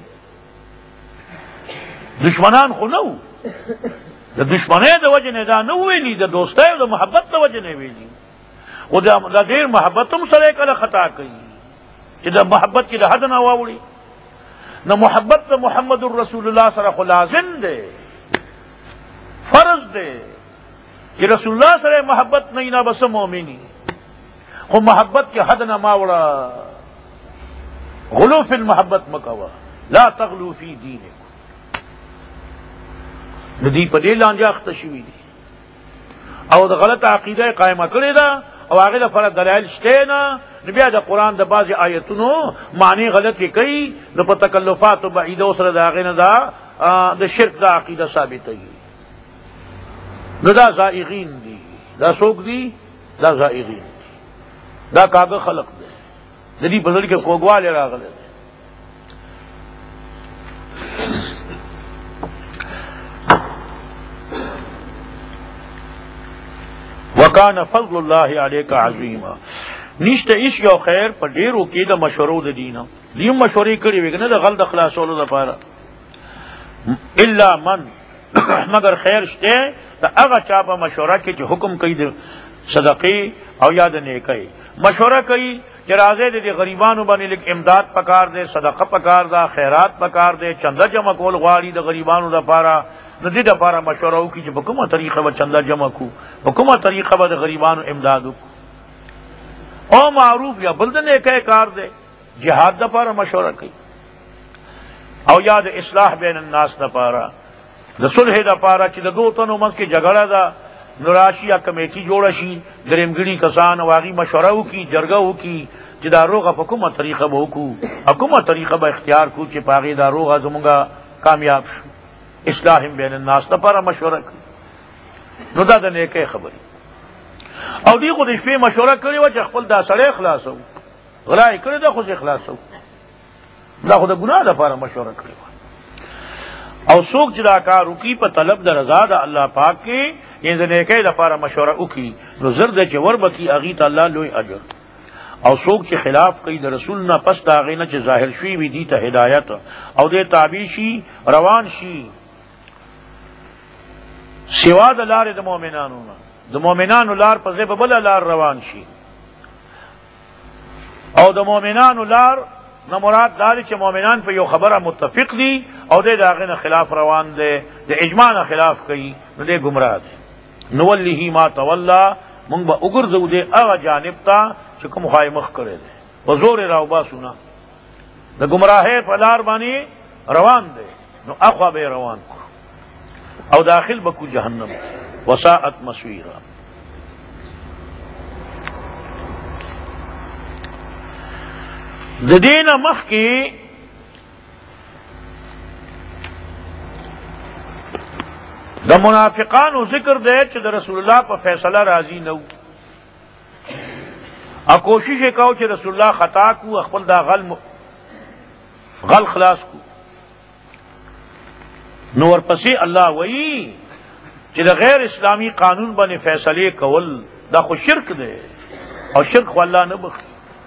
دشمنان خو نه وو د دشمنۍ د وجې نه دا نه ویلي د دوستۍ او د محبت د وجې نه ویلي خو دا ډېر محبت هم سړی کله خطا کوي چې د محبت کې د حد نه واوړي. نو محبت د محمد رسول الله سره خو لازم دی فرض دی چې رسول الله سره محبت نه نه بس مؤمنی خو محبت کې حد نه ماوړه. غلو فی المحبت مکوا لا تغلو فی دینکم ندی په دې لانجه اخته شوي دي او د غلط عقیده قائمه کړې ده او هغه لپاره دلایل شته نه. بیا د قرآن د بعض آیتونو معنی غلطی کوي نو په تکلفات او بعیده سره د هغې نه دا د شرک دا عقیده ثابتوي. نو دا زائغین دي. دا څوک دي؟ دا زائغین دي. دا کاږه خلق دی د دې په زړه کې کوږوالی راغلی دی. وکان فضل الله علیک عظیما. نشته ایش یو خیر په ډیرو کې د مشورو د دینه دیم مشورې کړي وي کنه د غل د خلاصولو لپاره الا من مگر خیر شته د هغه چا په مشوره کې چې حکم کوي د صدقې او یا د نیکۍ مشوره کوي چې راځي د غریبانو باندې لیک امداد پکار دی صدقه پکار ده خیرات پکار دی چنده جمع کول غواړي د غریبانو لپاره د دې لپاره مشوره وکړي چې په کومه طریقه به چنده جمع کو په کومه طریقه به د غریبانو امداد وکړو او معروف یا بل د نیکۍ کار دی جهاد لپاره مشوره کوي او یا د اصلاح بین الناس لپاره د صلح لپاره چې د دوه تنو منځ کې جګړه ده نو راشي یا کمیټي جوړه شي درېمګړي کسان او هغوی مشوره وکړي جرګه وکړي چې دا روغه په کومه طریقه به وکړو او کومه طریقه به اختیار کړو چې په هغې دا روغه زمونږ کامیاب شو. اصلاح بین الناس لپاره مشوره کوي. نو دا د نیکۍ خبرې او دی خو د شپې مشوره کړې وه چې خپل دا سړی خلاصو غلا یې کړې ده خو چې خلاصو دا خو د ګناه لپاره مشوره کړې وه. او څوک چې دا کار وکړي په طلب د رضا د الله پاک کې یعنې د نیکۍ لپاره مشوره وکړي نو زر دی چې وربکي هغې ته الله لوی اجر. او څوک چې خلاف کوي د رسول نه پس د هغې نه چې ظاهر شوي وي دي ته هدایت او دې تابع شي روان شي سوا د لارې د مؤمنانو نه د مؤمنانو لار په ځای په بله لار روان شي او د مؤمنانو لار نه مراد دا دی چې مؤمنان په یو خبره متفق دي او دی د هغې نه خلاف روان دی د اجماع نه خلاف کوي نو دی ګمراه دی. نولیه ما تولا مونږ به وګرځو دې هغه جانب ته چې کوم خای مخ کړی دی په زور راو باسونه د گمراهۍ په لار باندې روان دی نو اخوا به روان کو او داخل بکو جهنم وساعت مصیرا. د دینه مخکې د منافقانو ذکر دی چې د رسول الله په فیصله راضی نه وو او کوشش وکاو چې رسول الله خطا کو خپل دا غل خلاص کو نو ورپسې الله وایي چې د غیر اسلامی قانون باندې فیصله کول دا خو شرک دی او شرک خو الله نه بخي.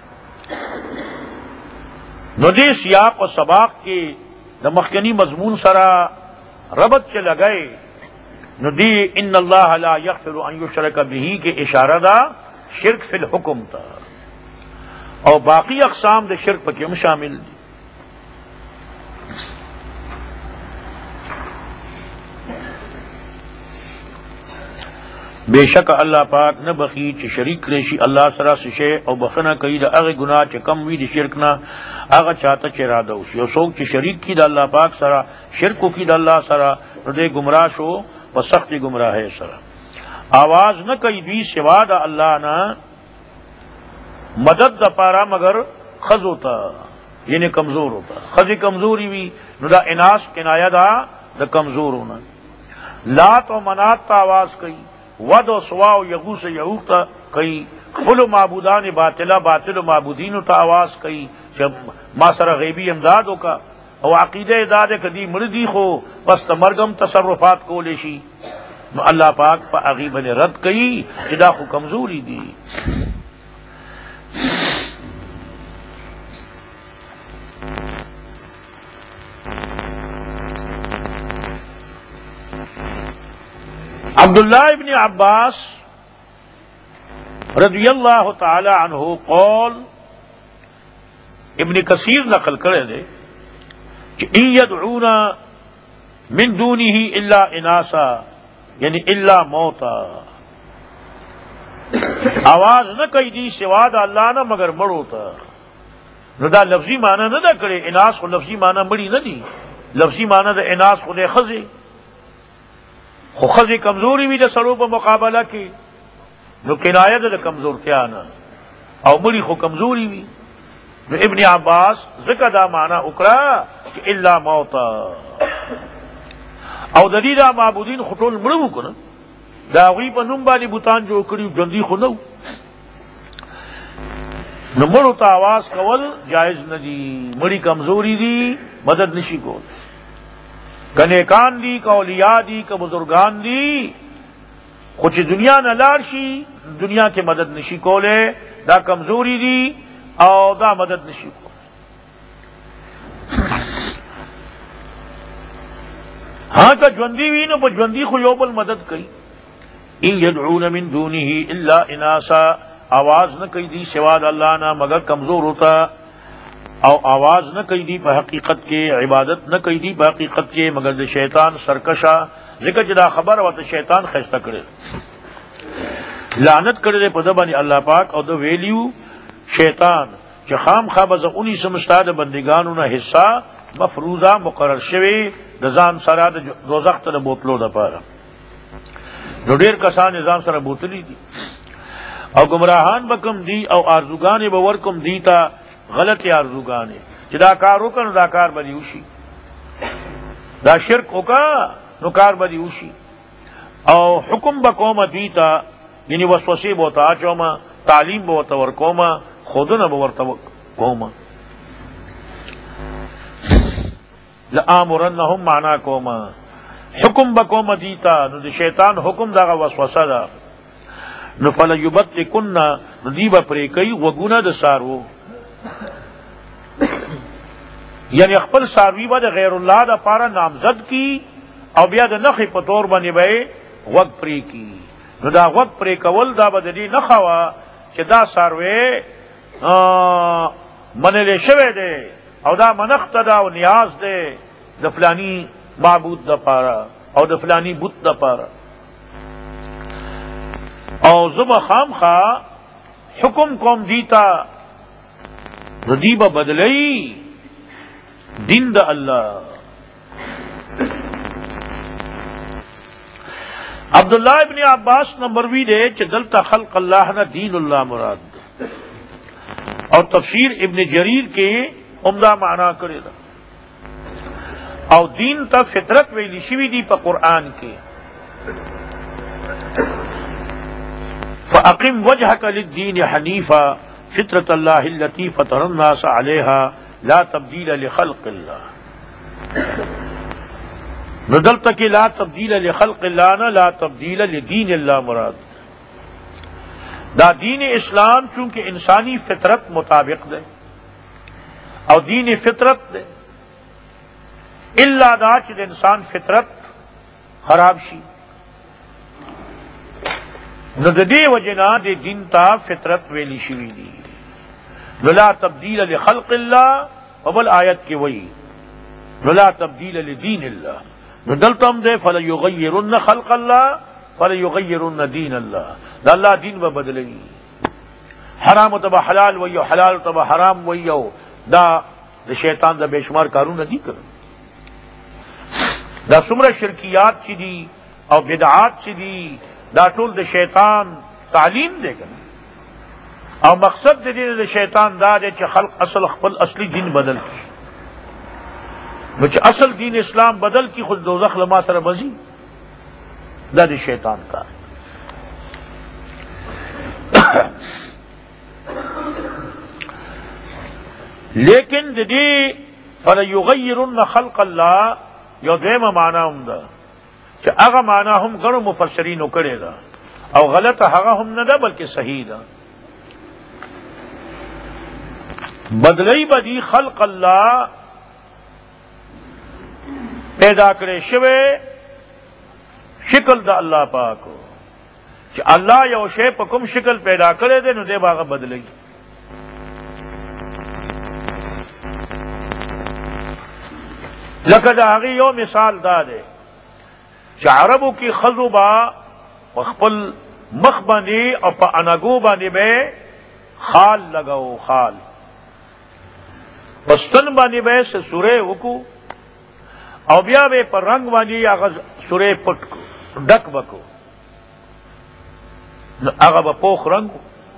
نو دې سیاق او سباق کې د مخکنی مضمون سره ربط چې لګای نو دی ان الله لا یغفر ان یشرک به کې اشاره ده شرک فی الحکم تا او باقی اقسام د شرک پکې هم شامل دي. بے شک اللہ پاک نہ بخی چې شریک لشي الله سره شي او بخنه کوي د هغه ګناه چې کم وي د شرک نه هغه چاته چې اراده وشي او څوک چې شریک کی د الله پاک سره شرک کی د الله سره نو دې گمراه شو په سخت گمراهۍ سره. آواز نہ کوي دوی سوا د الله نه مدد د پاره مگر خز ہوتا یعنی کمزور ہوتا خزی کمزوری وی نو دا اناس کنایہ دا د کمزور ہونا. لات و منات تا آواز کوي ود و سوا و یغوس یعوق تا کئی خپل معبودان باطلہ باطل و معبودین تا آواز کئی جب ما سر غیبی امدادوں کا او عقیدہ اداد کدی مردی خو بس مرگم تصرفات کو لیشی نو اللہ پاک پا عقیب نے رد کئی جدا خو کمزوری دی. عبداللہ ابن عباس رضی اللہ تعالی عنہ قول ابن کثیر نقل کرے دے کہ ان یدعون من دونه الا اناسا یعنی الا موتا آواز نہ کئی دی سوا دا اللہ نہ مگر مڑو تا نو دا لفظی معنی نہ دا کرے اناس کو لفظی معنی مڑی نہ دی لفظی معنی دا اناس کو دے خزے خو خزی کمزوری بھی دا سڑو پا مقابلہ کی نو کنایہ دا کمزورتیا نا او مڑی خو کمزوری بھی نو ابن عباس ذکر دا معنی اکرا کہ الا موتا او دلی دا معبودین خطول مڑو کنا دا غیب نم بانی بوتان جو کری جندی خو نو نو مڑو تا آواز کول جائز ندی مڑی کمزوری دی مدد نشی کول گنیکان دی کا اولیاء دی کا بزرگان دی کچھ دنیا نہ لارشی دنیا کے مدد نشی کولے دا کمزوری دی او دا مدد نشی کولے. ہاں کا جوندی وی نو پا جوندی خو یو بل مدد کئی ان یدعون من دونه الا اناسا آواز نہ کئی دی سوا اللہ نہ مگر کمزور ہوتا او آواز نہ کئی دی پہ حقیقت کے عبادت نہ کئی دی پہ حقیقت کے مگر دے شیطان سرکشا ذکر جدا خبر و تو شیطان خیستہ کرے لعنت کرے دے پدبانی اللہ پاک او دو ویلیو شیطان چہ خام خواب انہی سمستاد بندگانو نا حصہ مفروضہ مقرر شوی دزان سرا دوزخت دا بوتلو دا پارا جو دیر کسان نظام سر بوتلی دی او گمراہان بکم دی او آرزوگان بورکم دی تا غلط آرزوگانے چې دا کار وکړ نو دا کار بدی وشي دا شرک وکړ نو کار بدی وشي او حکم بقوم دیتا یعنی وسوسه بوتا اچوما تعلیم بوتا ورکوما خودنه بورتا کوما لآمرنهم معنا کوما حکم بقوم دیتا نو دی شیطان حکم دا وسوسه دا نو فلیبتکن نو دی با پریکی وگونه دا سارو یعنی خپل ساروی با د غیر الله د پاره نامزد کی او بیا د نخې په تور باندې به وق پری کی نو دا وق پری کول دا به د دې نخوا چې دا ساروی منل شوی دی او دا منخت دا او نیاز دی د فلانی معبود د پاره او د فلانی بت د پاره او زب خام خواہ حکم کوم دیتا ردیب بدلئی دین دا اللہ. عبداللہ ابن عباس نمبروی دے چھ دلتا خلق اللہ نہ دین اللہ مراد، اور تفسیر ابن جریر کے عمدہ معنی کرے دا، او دین تا فطرت ویلی شوی دی پا قرآن کے. فَأَقِمْ وَجْهَكَ لِلدِّينِ حَنِيفًا فطرت اللہ التي فطر الناس علیها لا تبدیل لخلق اللہ. ندلتا کہ لا تبدیل لخلق اللہ نہ لا تبدیل لدین اللہ مراد. دا دین اسلام چونکہ انسانی فطرت مطابق دے اور دین فطرت دے اللہ دا چھ انسان فطرت خراب شی نددے وجنا دے دین تا فطرت ویلی شوی دی. لا تبدیل لخلق اللہ وبل آیت کی وئی لا تبدیل لدین اللہ. ندلتم دے فَلَيُغَيِّرُنَّ خَلْقَ اللَّهِ فَلَيُغَيِّرُنَّ دین اللہ. دا اللہ دین و بدلئی، حرام تبا حلال ویو حلال تبا حرام ویو، دا شیطان دا بے شمار کارون دی کر. دا سمر شرکیات چی دی او بدعات چی دی دا ټول دا شیطان تعلیم دے کر، او مقصد دے دین دا شیطان دا دے چی خلق اصل خپل اصلی دین بدل کی، بچ اصل دین اسلام بدل کی خود دوزخ لما سر بزی دا دی شیطان کا. لیکن دی فَلَيُغَيِّرُنَّ خَلْقَ اللَّهِ یو دویم معنی ہم دا کہ اگا معنی ہم گنو مفسرینو کرے دا او غلط اگا ہم نہ دا بلکہ صحیح دا. بدلئی بدی خلق اللہ پیدا کرے شوے شکل دا اللہ پاکو کہ اللہ یو شے پا کم شکل پیدا کرے دے نو دے باغا بدلئی. لکہ دا آگی یو مثال دا دے کہ عربو کی خضو با خپل مخ باندی اور پا انگو باندی بے خال لگاو، خال پستن باندی بے سے سورے وکو او بیا بے پر رنگ باندی آغا سورے پٹ کو ڈک بکو آغا با پوخ رنگو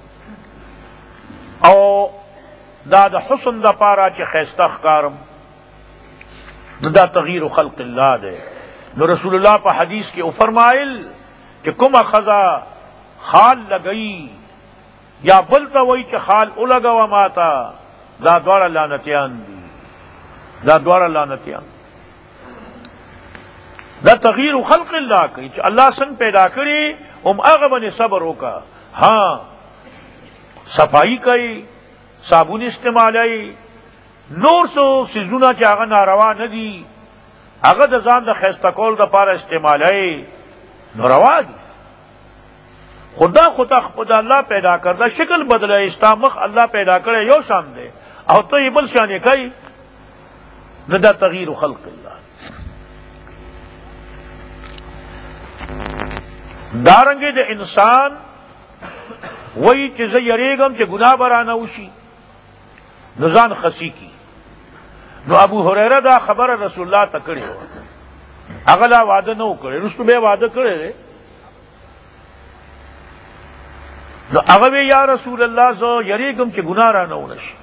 او دا حسن دا پارا چی خیستخ کارم دا تغییر خلق اللہ دے. نو رسول اللہ پا حدیث کے فرمائل کہ کم خزا خال لگئی یا بلتا وئی چی خال اولگا و ماتا دا دوارا لانتیان دی، دا دوارا لانتیان. دا تغییر خلق اللہ کی چی اللہ سن پیدا کری اغبن صبر ہوکا. ہاں صفائی کئی صابون استعمالی نور سو سیزونا چی آغا ناروا ندی آغا دا زان دا خیستا کول دا پارا استعمالی ناروا دی. خدا اللہ پیدا کردا شکل بدلے استامخ اللہ پیدا کرے یو شان دے او تو یہ بل شانے کئی ندا تغییر خلق اللہ. دارنگے دے انسان وہی چیز یریگم چے گناہ برانا اوشی نزان خسی کی. نو ابو ہریرہ دا خبر رسول اللہ تکڑے ہو اغلا وعدہ نو کرے رسول بے وعدہ کرے رے. نو اغوے یا رسول اللہ زو یریگم چے گناہ رانا اونشی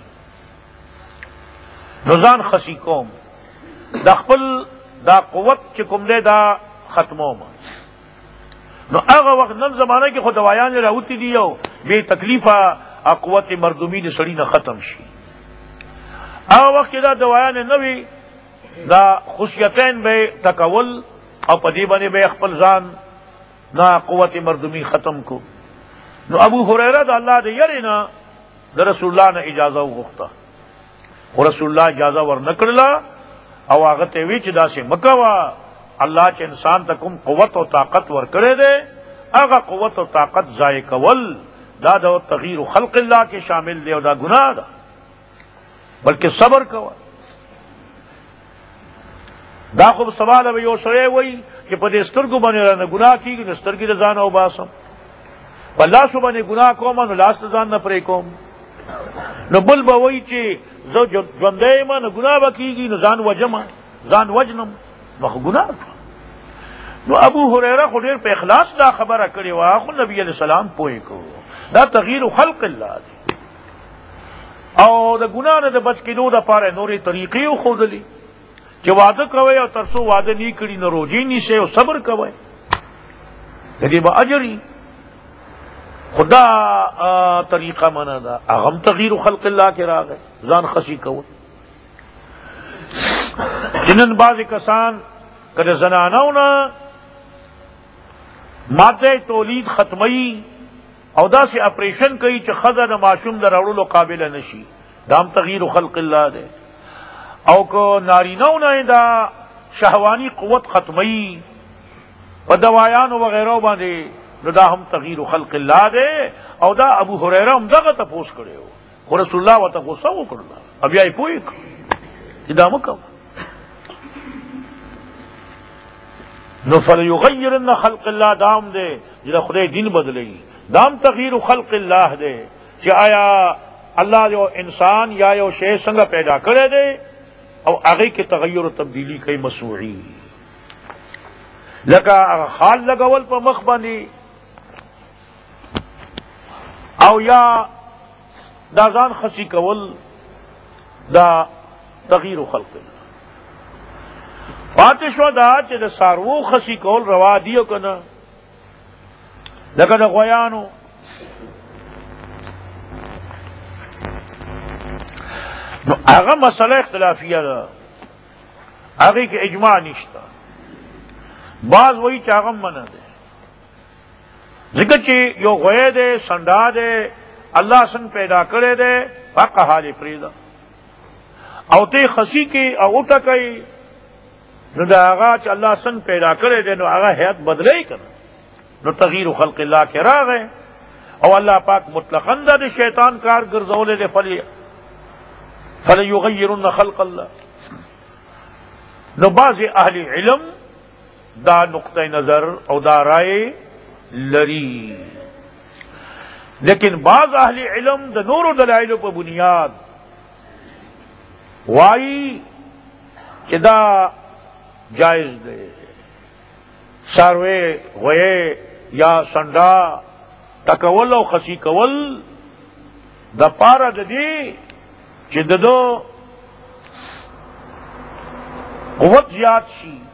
نزان خسی کوم دا خپل دا قوت چکم دے دا ختمو ما. نو اغا وقت نن زمانہ کی خود دوایان راوتی دیو بے تکلیفہ قوت مردمی نے سڑی نہ ختم شی. اغا وقت دا دوایان نوی دا خصیتین بے تکول او پدیبانی بے اخپل زان نا قوت مردمی ختم کو. نو ابو ہریرہ دا اللہ دے یرینا دا رسول اللہ نے اجازہ غختا و رسول اللہ اجازہ ور نکرلا او آغتے ویچ دا سے مکوا اللہ چ انسان تکم قوت و طاقت ور کرے دے اگا قوت و طاقت ضائع کول دا دا تغییر خلق اللہ کے شامل دے او دا گناہ دا بلکہ صبر کوا. دا خوب سوال اب یو سرے وئی کہ پدے سترگو بنے رہنا گناہ کی گی نسترگی رضانا و باسم الله سبحانه ګناه کوم نو لاس ځان نه پرې کوم نو بل به وایي چې زه ژوندی یم نو ګناه به کېږي نو ځان وجم ځان وجنم نو خو ګناه نو ابو هريره خو ډېر په اخلاص دا خبره کړې وه خو نبي علیه السلام پوه کړو دا تغییر خلق الله دی او د ګناه نه د بچ کېدو دپاره نورې طریقې وښودلې چې واده کوئ او تر څو واده نه کړي نو روژې نیسئ او صبر کوئ د دې به اجر وي خدا طریقه منه ده هغه هم تغییر خلق الله کې راغی ځان خسی کول چې نن بعضې کسان که د زنانو نه ماده تولید ختموي او داسې اپریشن کوي چې ښځه د ماشوم د راوړلو قابله نشي دا هم تغییر خلق الله دی او که نارینهو نه دا شهوانی قوت ختموي په دوایانو وغیرو باندې نو دا هم تغییر خلق الله دی او دا ابو هريره هم دغه تپوس کړی و خو رسول الله ورته غصه وکړله بیا یې پوه کړ چې دا مه کوه نو فلیغیرن خلق الله دام دے جدا خدای دین بدلئی دام تغییر خلق اللہ دے کہ آیا اللہ جو انسان یا یو شے سنگا پیدا کرے دے او آگے کے تغیر و تبدیلی کئی مسوعی لکا خال لگول پا مخ باندی او یا دا ځان خسی کول دا تغییر خلق اللہ پاتې شو دا چې د څاروو خسی کول روا دي او که نه لکه د غویانو نو هغه مسله اختلافیه ده هغې کې اجماع نشته بعض وایي چې هغه منع دی ځکه چې یو غوی دی سنډا دی الله څنګه پیدا کړی دی پاکه حال یې پرېږده او ته خسی کې او وټکئ نو دا هغه چې الله څنګه پیدا کړی دی نو هغه حیات بدلی کنه نو تغییر خلق الله کې راغی او الله پاک مطلقاً دا د شیطان کار ګرځولی دی فلیغیرن خلق الله نو بعض اهل علم دا نقطه نظر او دا رائے لري لیکن بعض اهل علم د نورو دلایلو په بنیاد وایي چې دا جائز دے ساروے غوے یا سنڈا ٹکول او خسی کول دا پارا ددی چې ددو قوت زیاد شي